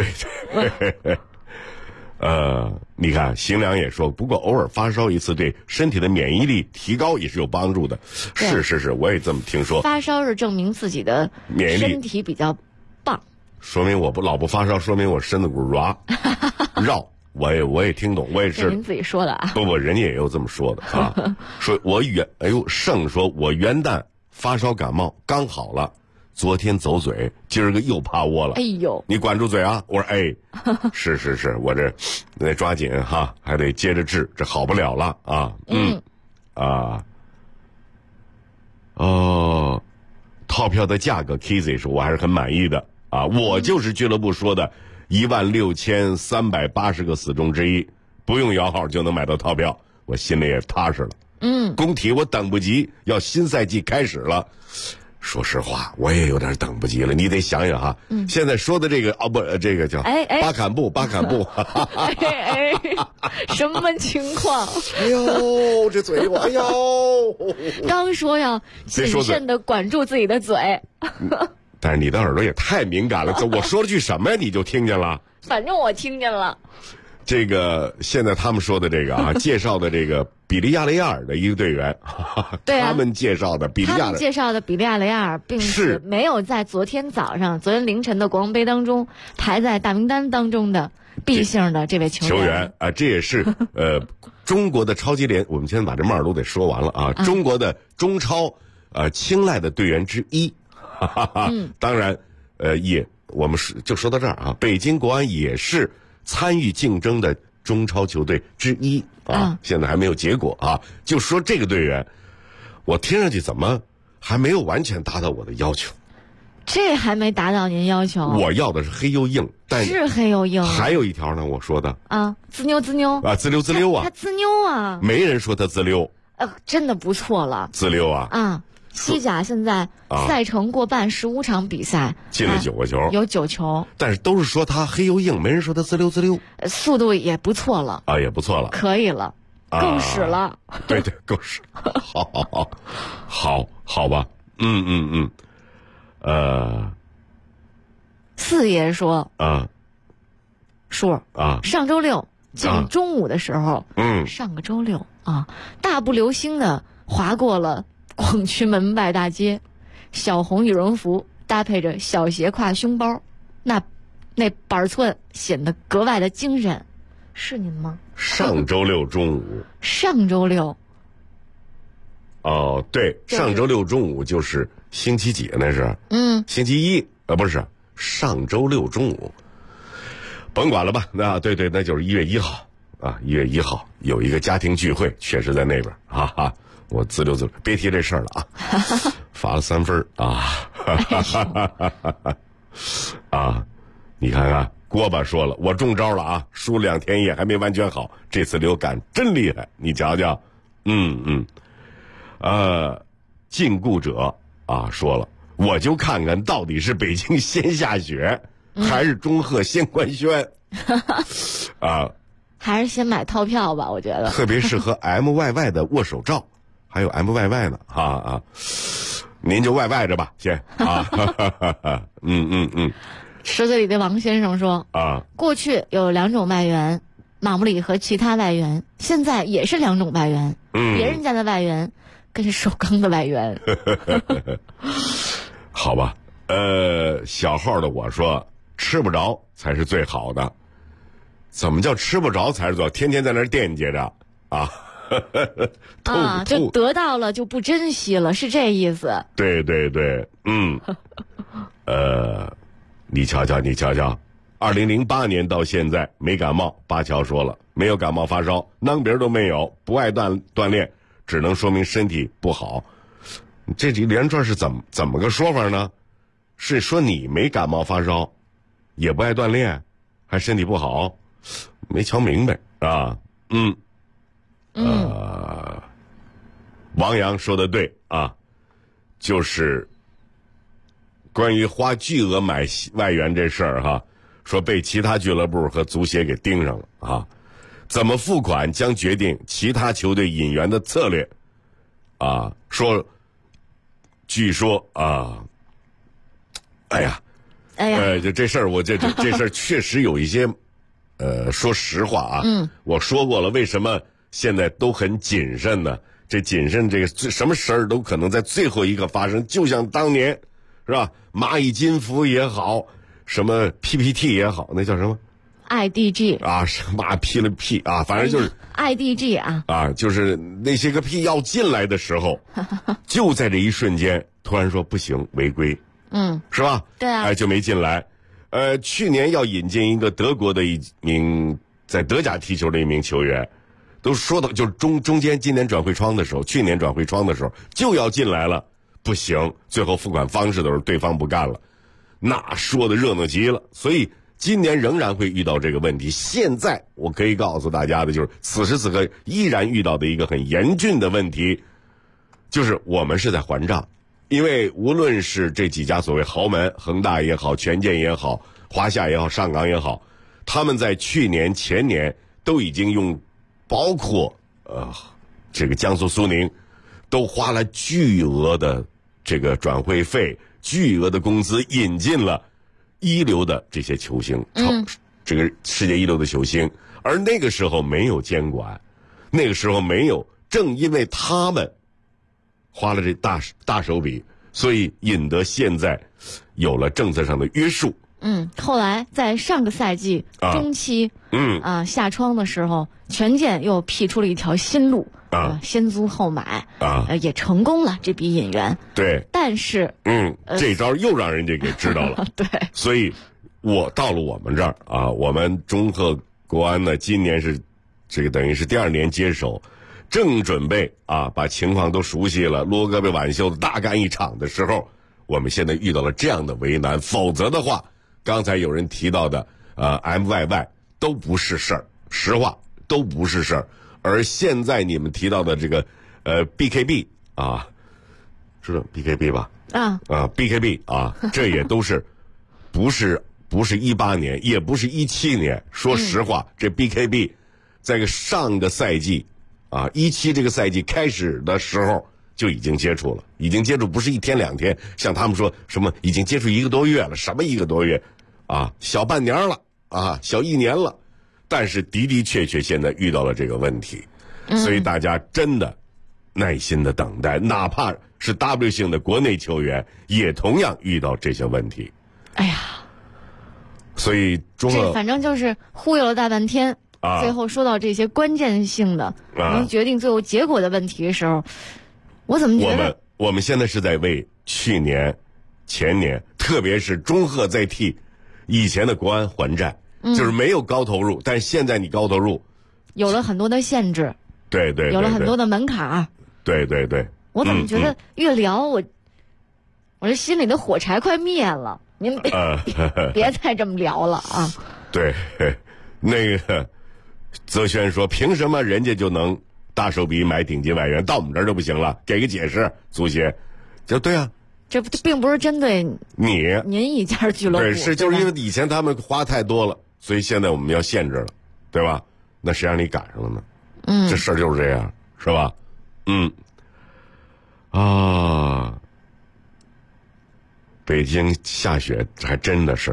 你看邢良也说，不过偶尔发烧一次对身体的免疫力提高也是有帮助的。是，我也这么听说。 发烧是证明自己的免疫力身体比较棒， 说明我老不发烧，说明我身子骨绕。我也听懂，我也是您自己说的啊。 不，人家也有这么说的啊。说我盛说我元旦发烧感冒刚好了。昨天走嘴，今儿个又趴窝了。 哎呦， 你管住嘴啊！我说是，我这得抓紧哈，还得接着治，这好不了了啊。套票的价格 ，Kizzy 说我还是很满意的啊。我就是俱乐部说的16380个死忠之一，不用摇号就能买到套票，我心里也踏实了。工体我等不及，要新赛季开始了。说实话，我也有点等不及了。你得想想哈，现在说的这个这个叫巴坎布， 什么情况？ 哎呦，这嘴我，哎呦！ 刚说要谨慎的管住自己的嘴， 但是你的耳朵也太敏感了。我说了句什么呀？你就听见了？ 反正我听见了。 这个现在他们说的这个啊，介绍的这个比利亚雷亚尔的一个队员， 对啊， 他们介绍的比利亚雷亚尔，并且没有在昨天凌晨的国王杯当中排在大名单当中的 B 姓的这位球员啊，这也是中国的超级联，我们先把这帽都得说完了啊，中国的中超青睐的队员之一，当然我们就说到这儿啊，北京国安也是参与竞争的中超球队之一啊，现在还没有结果啊。就说这个队员，我听上去怎么还没有完全达到我的要求？ 这还没达到您要求？ 我要的是黑又硬，但是黑又硬。 还有一条呢，我说的滋溜啊， 滋溜啊， 他滋溜啊， 没人说他滋溜， 真的不错了， 滋溜啊。 西甲现在赛程过半，15场比赛进了9个球， 有9球， 但是都是说他黑又硬，没人说他滋溜， 速度也不错了啊，也不错了， 可以了，够使了， 对，够使，好吧， 四爷说叔上周六近中午的时候，上个周六大步流星的划过了广渠门外大街，小红羽绒服搭配着小斜挎胸包，那板寸显得格外的精神，是您吗？ 上周六中午。 上周六。 哦，对，上周六中午就是星期几那是？星期一不是，上周六中午。甭管了吧，对，那就是1月1号啊，1月1号有一个家庭聚会，确实在那边，哈哈。我滋溜，别提这事儿了啊！罚了3分啊！你看看，锅巴说了，我中招了啊！输2天夜还没完全好，这次流感真厉害，你瞧瞧。禁锢者说了，我就看看到底是北京先下雪，还是中赫先官宣还是先买套票吧，我觉得特别适合 MYY 的握手照。还有 MYY 呢您就 YY 着吧，先池子里的王先生说过去有2种外援，马穆里和其他外援，现在也是2种外援，别人家的外援跟首钢的外援。 好吧，小号的我说吃不着才是最好的，怎么叫吃不着才是最好？天天在那儿惦记着就得到了就不珍惜了，是这意思。 对，你瞧瞧，2008年到现在没感冒，巴乔说了，没有感冒发烧，囊鼻都没有，不爱锻炼，只能说明身体不好。这连串是怎么个说法呢？是说你没感冒发烧，也不爱锻炼，还身体不好？没瞧明白啊？王阳说的对啊，就是关于花巨额买外援这事儿哈，说被其他俱乐部和足协给盯上了啊。怎么付款将决定其他球队引援的策略啊。据说啊，哎呀，这事儿这事儿确实有一些，说实话啊，我说过了，为什么现在都很谨慎呢？这谨慎这个什么事儿都可能在最后一个发生，就像当年是吧？蚂蚁金服也好，什么 PPT 也好，那叫什么 IDG 啊？什么 P 了 P 啊？反正就是 IDG 啊， 就是那些个 P 要进来的时候，就在这一瞬间突然说不行，违规，是吧？ 对啊， 就没进来。去年要引进一个德国的一名在德甲踢球的一名球员。都说到就是中间今年转会窗的时候，去年转会窗的时候就要进来了，不行，最后付款方式都是对方不干了，那说的热闹极了。所以今年仍然会遇到这个问题。现在我可以告诉大家的就是，此时此刻依然遇到的一个很严峻的问题，就是我们是在还账，因为无论是这几家所谓豪门，恒大也好，权健也好，华夏也好，上港也好，他们在去年前年都已经用。包括这个江苏苏宁，都花了巨额的这个转会费、巨额的工资，引进了一流的这些球星，这个世界一流的球星。而那个时候没有监管，那个时候没有，正因为他们花了这大手笔，所以引得现在有了政策上的约束。 后来在上个赛季中期，下窗的时候，权健又辟出了一条新路，先租后买，也成功了这笔引援。 对， 但是， 这招又让人家给知道了。 对， 所以到了我们这儿啊，我们中赫国安呢，今年是这个等于是第2年接手，正准备把情况都熟悉了，撸胳膊挽袖的大干一场的时候，我们现在遇到了这样的为难，否则的话。刚才有人提到的MYY 都不是事儿，实话都不是事儿。而现在你们提到的这个BKB 知道 BKB 吧？BKB 这也都是不是18年，也不是17年。说实话，这 BKB 在上个赛季17这个赛季开始的时候就已经接触了，不是1天2天，像他们说什么已经接触1个多月了，什么1个多月。小半年了小1年了，但是的确现在遇到了这个问题，所以大家真的耐心的等待，哪怕是 W 姓的国内球员，也同样遇到这些问题。 哎呀， 所以这反正就是忽悠了大半天，最后说到这些关键性的能决定最后结果的问题的时候，我怎么觉得我们现在是在为去年、前年，特别是中赫在替以前的国安还债，就是没有高投入，但现在你高投入， 有了很多的限制， 对， 有了很多的门槛， 对， 我怎么觉得越聊我这心里的火柴快灭了？您别再这么聊了啊！ 对，那个泽轩说，凭什么人家就能大手笔买顶级外援，到我们这儿就不行了？给个解释，足协就对啊。 这并不是针对您一家俱乐部， 对，就是因为以前他们花太多了，所以现在我们要限制了，对吧？那谁让你赶上了呢？这事儿就是这样，是吧？北京下雪还真的是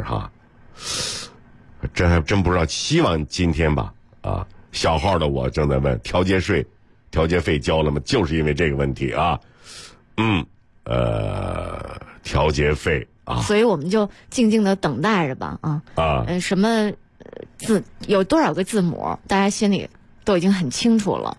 真不知道，希望今天吧。小号的我正在问调节费交了吗？就是因为这个问题啊。调节费所以我们就静静的等待着吧什么有多少个字母，大家心里都已经很清楚了。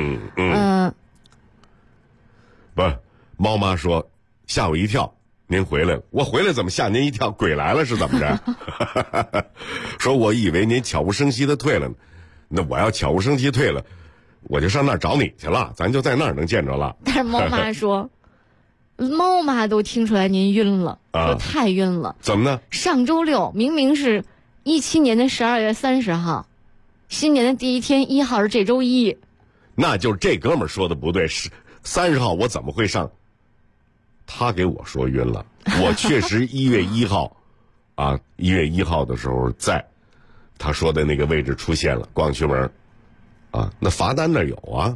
不，猫妈说吓我一跳，您回来了，我回来怎么吓您一跳？鬼来了是怎么着？说我以为您悄无声息的退了呢，那我要悄无声息退了，我就上那儿找你去了，咱就在那儿能见着了。 但是猫妈说。猫妈都听出来您晕了，说太晕了。 怎么呢？ 上周六明明是17年的12月30号，新年的第一天1号是这周一。 那就是这哥们儿说的不对，是30号我怎么会上他给我说晕了。我确实1月1号，啊，1月1号的时候在他说的那个位置出现了光渠门，啊，那罚单那有啊，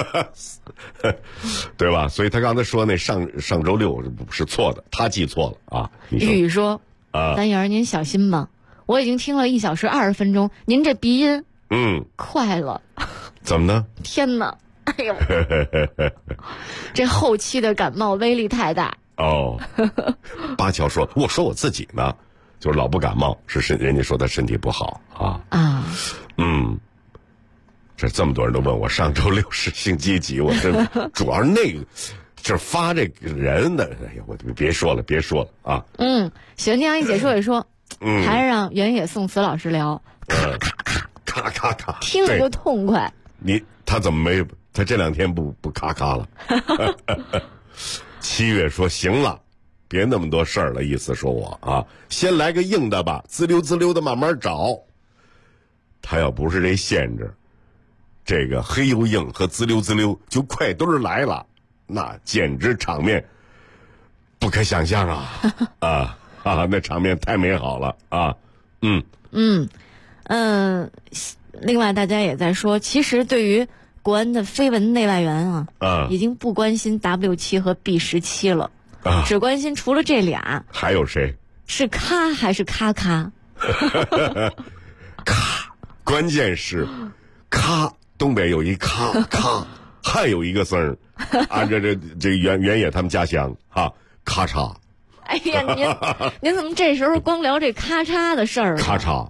对吧？所以他刚才说那上周6是错的，他记错了啊。 雨说啊， 单元您小心吧，我已经听了1小时20分钟，您这鼻音快了。 怎么呢？ 天哪！哎呦，这后期的感冒威力太大。 哦，巴乔说，我说我自己呢，就是老不感冒，人家说他身体不好啊。 啊， 这么多人都问我上周6是星期几，我这主要是那个就是发这个人的，哎呀，我别说了啊。 喜欢听杨一解说也说，还是让原野宋慈老师聊， 咔， 听着就痛快。 他怎么没？他这2天不咔咔了？7月说行了，别那么多事儿了，意思说我啊，先来个硬的吧，滋溜的慢慢找。他要不是这限制，这个黑又硬和滋溜就快墩儿来了，那简直场面不可想象啊！那场面太美好了啊！ 另外大家也在说，其实对于国安的绯闻内外援已经不关心 W7 和 B17 了，只关心除了这俩， 还有谁？ 是咔还是咔？咔， 关键是咔，东北有一咔，还有一个声儿，按照这原野他们家乡咔嚓。 哎呀，您怎么这时候光聊这咔嚓的事儿？ 咔嚓，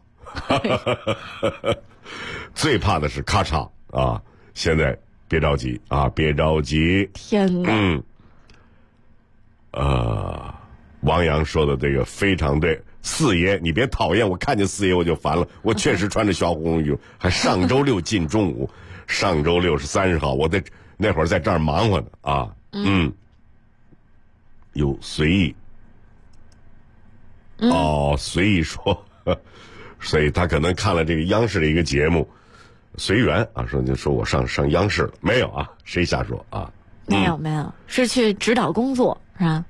最怕的是咔嚓啊！现在别着急啊，别着急。 天哪！ 王阳说的这个非常对，四爷你别讨厌我，看见四爷我就烦了。我确实穿着小红衣服，还上周6进中午，上周6是30号，我那会儿在这儿忙活呢啊。有随意。随意说，所以他可能看了这个央视的一个节目，随缘啊，说我上央视了，没有啊？谁瞎说啊？ 没有，是去指导工作是吧？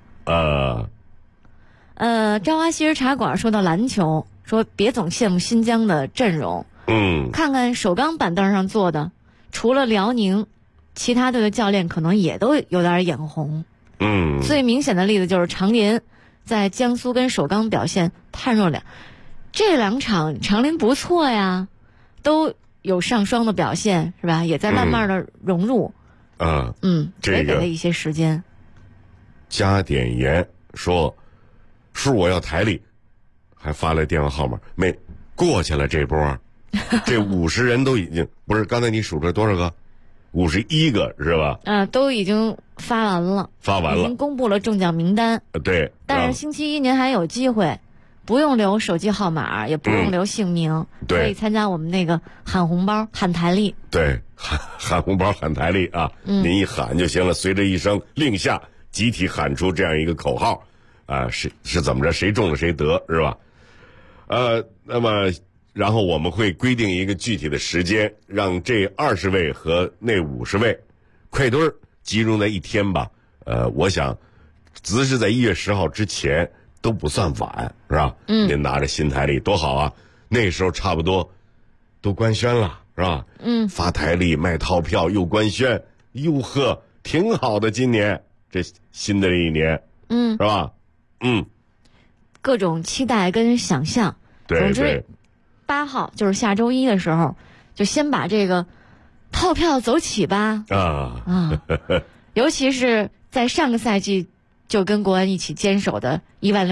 朝花夕日茶馆说到篮球，说别总羡慕新疆的阵容，看看首钢板凳上坐的，除了辽宁，其他队的教练可能也都有点眼红。最明显的例子就是长林。在江苏跟首钢表现判若两，这2场长林不错呀，都有上双的表现是吧？也在慢慢的融入。也给了一些时间。 加点盐说我要台历，还发来电话号码，没过去了这波，这50人都已经不是，刚才你数出来多少个？51个是吧？ 都已经发完了，已经公布了中奖名单。 对， 但是星期1您还有机会，不用留手机号码，也不用留姓名，可以参加我们那个喊红包、喊台历。 对，喊红包、喊台历啊！您一喊就行了，随着一声令下，集体喊出这样一个口号，是怎么着？谁中了谁得，是吧？那么。然后我们会规定一个具体的时间，让这20位和那50位快墩儿集中在一天吧。我想，只是在1月10号之前都不算晚，是吧？您拿着新台历多好啊！那时候差不多都官宣了，是吧？发台历卖套票又官宣，哟呵，挺好的。今年这新的一年，是吧？ 各种期待跟想象。 对对。 8号就是下周1的时候，就先把这个套票走起吧。尤其是在上个赛季就跟国安一起坚守的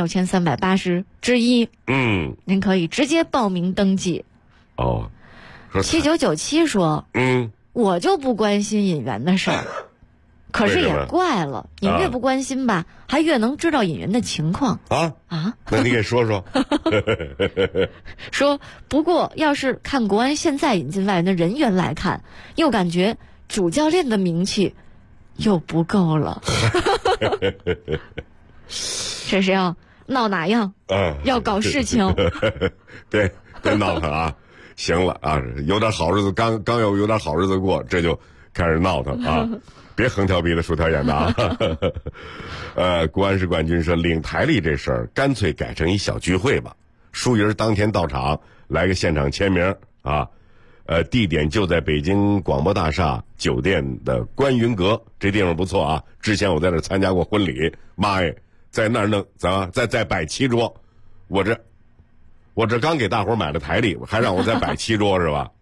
16380之一。您可以直接报名登记。7997说，我就不关心引援的事儿。可是也怪了，你越不关心吧，还越能知道引援的情况啊！那你给说说。 说不过，要是看国安现在引进外援的人员来看，又感觉主教练的名气又不够了。这是要闹哪样？要搞事情。 对，别闹腾啊！行了啊，有点好日子，刚有点好日子过，这就开始闹腾啊！别横挑鼻子竖挑眼的啊！国安市冠军说领台历这事儿干脆改成一小聚会吧，输赢当天到场来个现场签名啊！地点就在北京广播大厦酒店的观云阁，这地方不错啊！之前我在这参加过婚礼，妈耶，在那儿弄再摆7桌，我这刚给大伙买了台历，还让我再摆7桌是吧？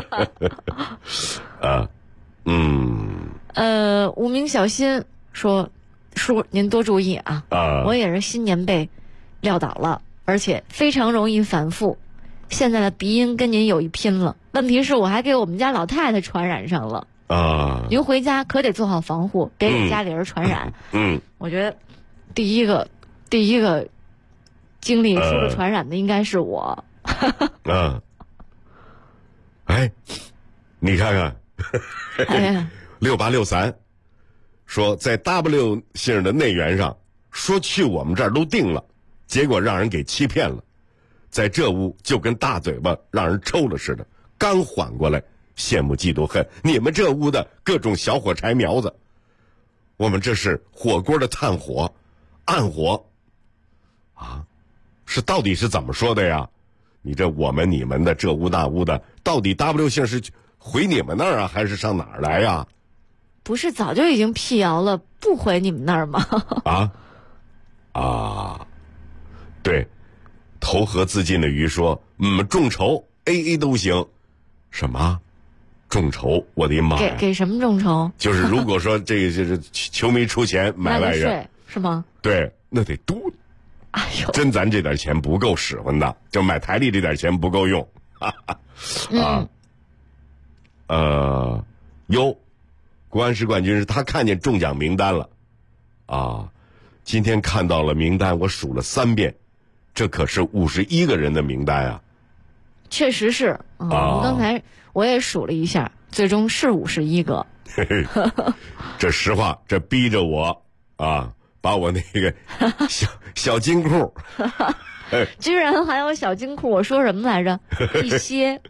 无名小新说，叔您多注意啊！我也是新年被撂倒了，而且非常容易反复。现在的鼻音跟您有一拼了，问题是我还给我们家老太太传染上了啊！您回家可得做好防护，别给家里人传染。我觉得第一个经历受到传染的应该是我。 你看看，6863说在 W 姓的内援上说去我们这儿都定了，结果让人给欺骗了，在这屋就跟大嘴巴让人抽了似的，刚缓过来，羡慕嫉妒恨，你们这屋的各种小火柴苗子，我们这是火锅的炭火、暗火啊，到底是怎么说的呀？你这我们你们的这屋那屋的，到底 W 姓是回你们那儿啊，还是上哪儿来呀？ 不是早就已经辟谣了，不回你们那儿吗？ 对，投河自尽的鱼说，众筹 AA 都行。什么？众筹？我的妈呀！ 给什么众筹？ 就是如果说这个就是球迷出钱买外援， 是吗？ 对，那得多。哎呦，真咱这点钱不够使唤的，就买台历这点钱不够用。国安市冠军是他看见中奖名单了啊！今天看到了名单，我数了3遍，这可是51个人的名单啊！ 确实是我刚才我也数了一下，最终是51个。 这实话，这逼着我啊，把我那个小金库。 居然还有小金库，我说什么来着？一些。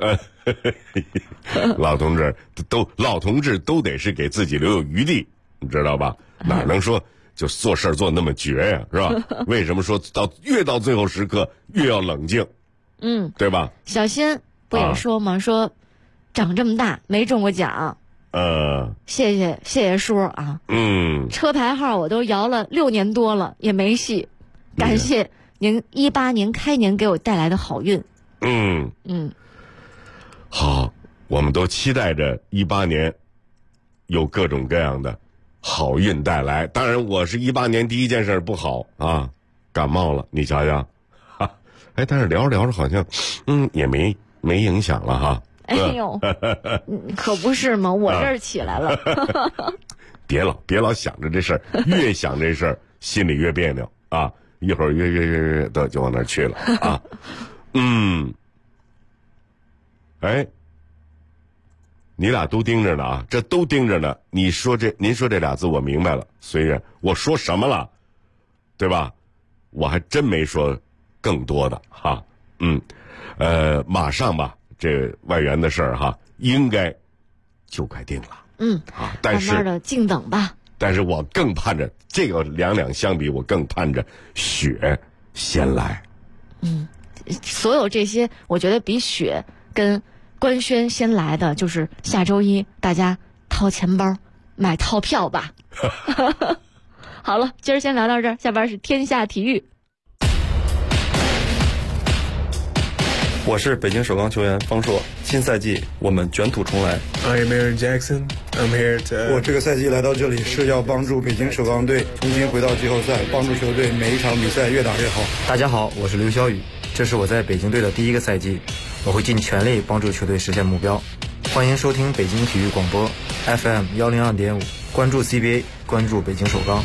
老同志都得是给自己留有余地，你知道吧？哪能说就做事做那么绝呀，是吧？为什么说越到最后时刻越要冷静？对吧？ 小新不也说吗？说长这么大没中过奖。谢谢叔啊。车牌号我都摇了6年多了，也没戏。感谢您18年开年给我带来的好运。 好，我们都期待着18年有各种各样的好运带来。当然，我是18年第一件事不好啊，感冒了，你瞧瞧。但是聊着聊着好像，也没影响了哈。 哎呦，可不是吗？我这儿起来了。 别老想着这事儿，越想这事儿心里越别扭啊。一会儿越的就往那儿去了啊。你俩都盯着呢啊，这都盯着呢。您说这俩字我明白了，虽然我说什么了，对吧？我还真没说更多的哈。马上吧，这外援的事儿哈，应该就快定了。但是慢慢的静等吧。 但是我更盼着这个两相比，我更盼着雪先来。 所有这些，我觉得比雪跟官宣先来的，就是下周一大家掏钱包买套票吧。好了，今儿先聊到这儿，下边是天下体育。 我是北京首钢球员方硕，新赛季我们卷土重来。 I'm Aaron Jackson. I'm here to. 我这个赛季来到这里是要帮助北京首钢队重新回到季后赛，帮助球队每一场比赛越打越好。 大家好，我是刘晓宇，这是我在北京队的第一个赛季，我会尽全力帮助球队实现目标。欢迎收听北京体育广播 FM 102.5，关注 CBA， 关注北京首钢。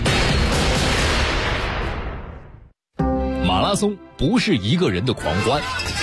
马拉松不是一个人的狂欢，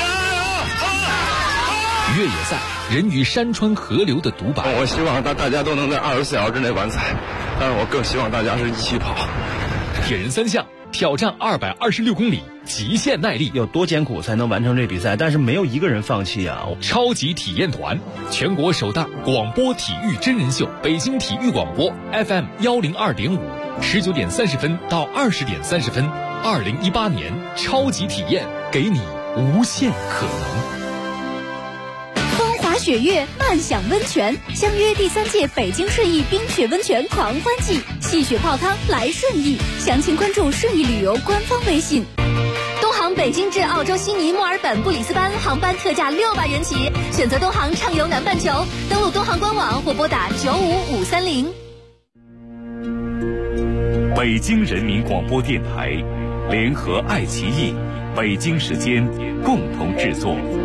越野赛人与山川河流的独白。 我希望大家都能在24小时之内完赛，但是我更希望大家是一起跑。 铁人3项挑战226公里， 极限耐力， 有多艰苦才能完成这比赛，但是没有一个人放弃啊！ 超级体验团，全国首大广播体育真人秀，北京体育广播 FM 102.5，19点30分到20点30分，2018年超级体验，给你无限可能。 雪月慢享温泉，相约第3届北京顺义冰雪温泉狂欢季，戏雪泡汤来顺义，详情关注顺义旅游官方微信。东航北京至澳洲悉尼、墨尔本、布里斯班航班特价600元起，选择东航畅游南半球，登录东航官网或拨打95530。 北京人民广播电台联合爱奇艺、北京时间共同制作。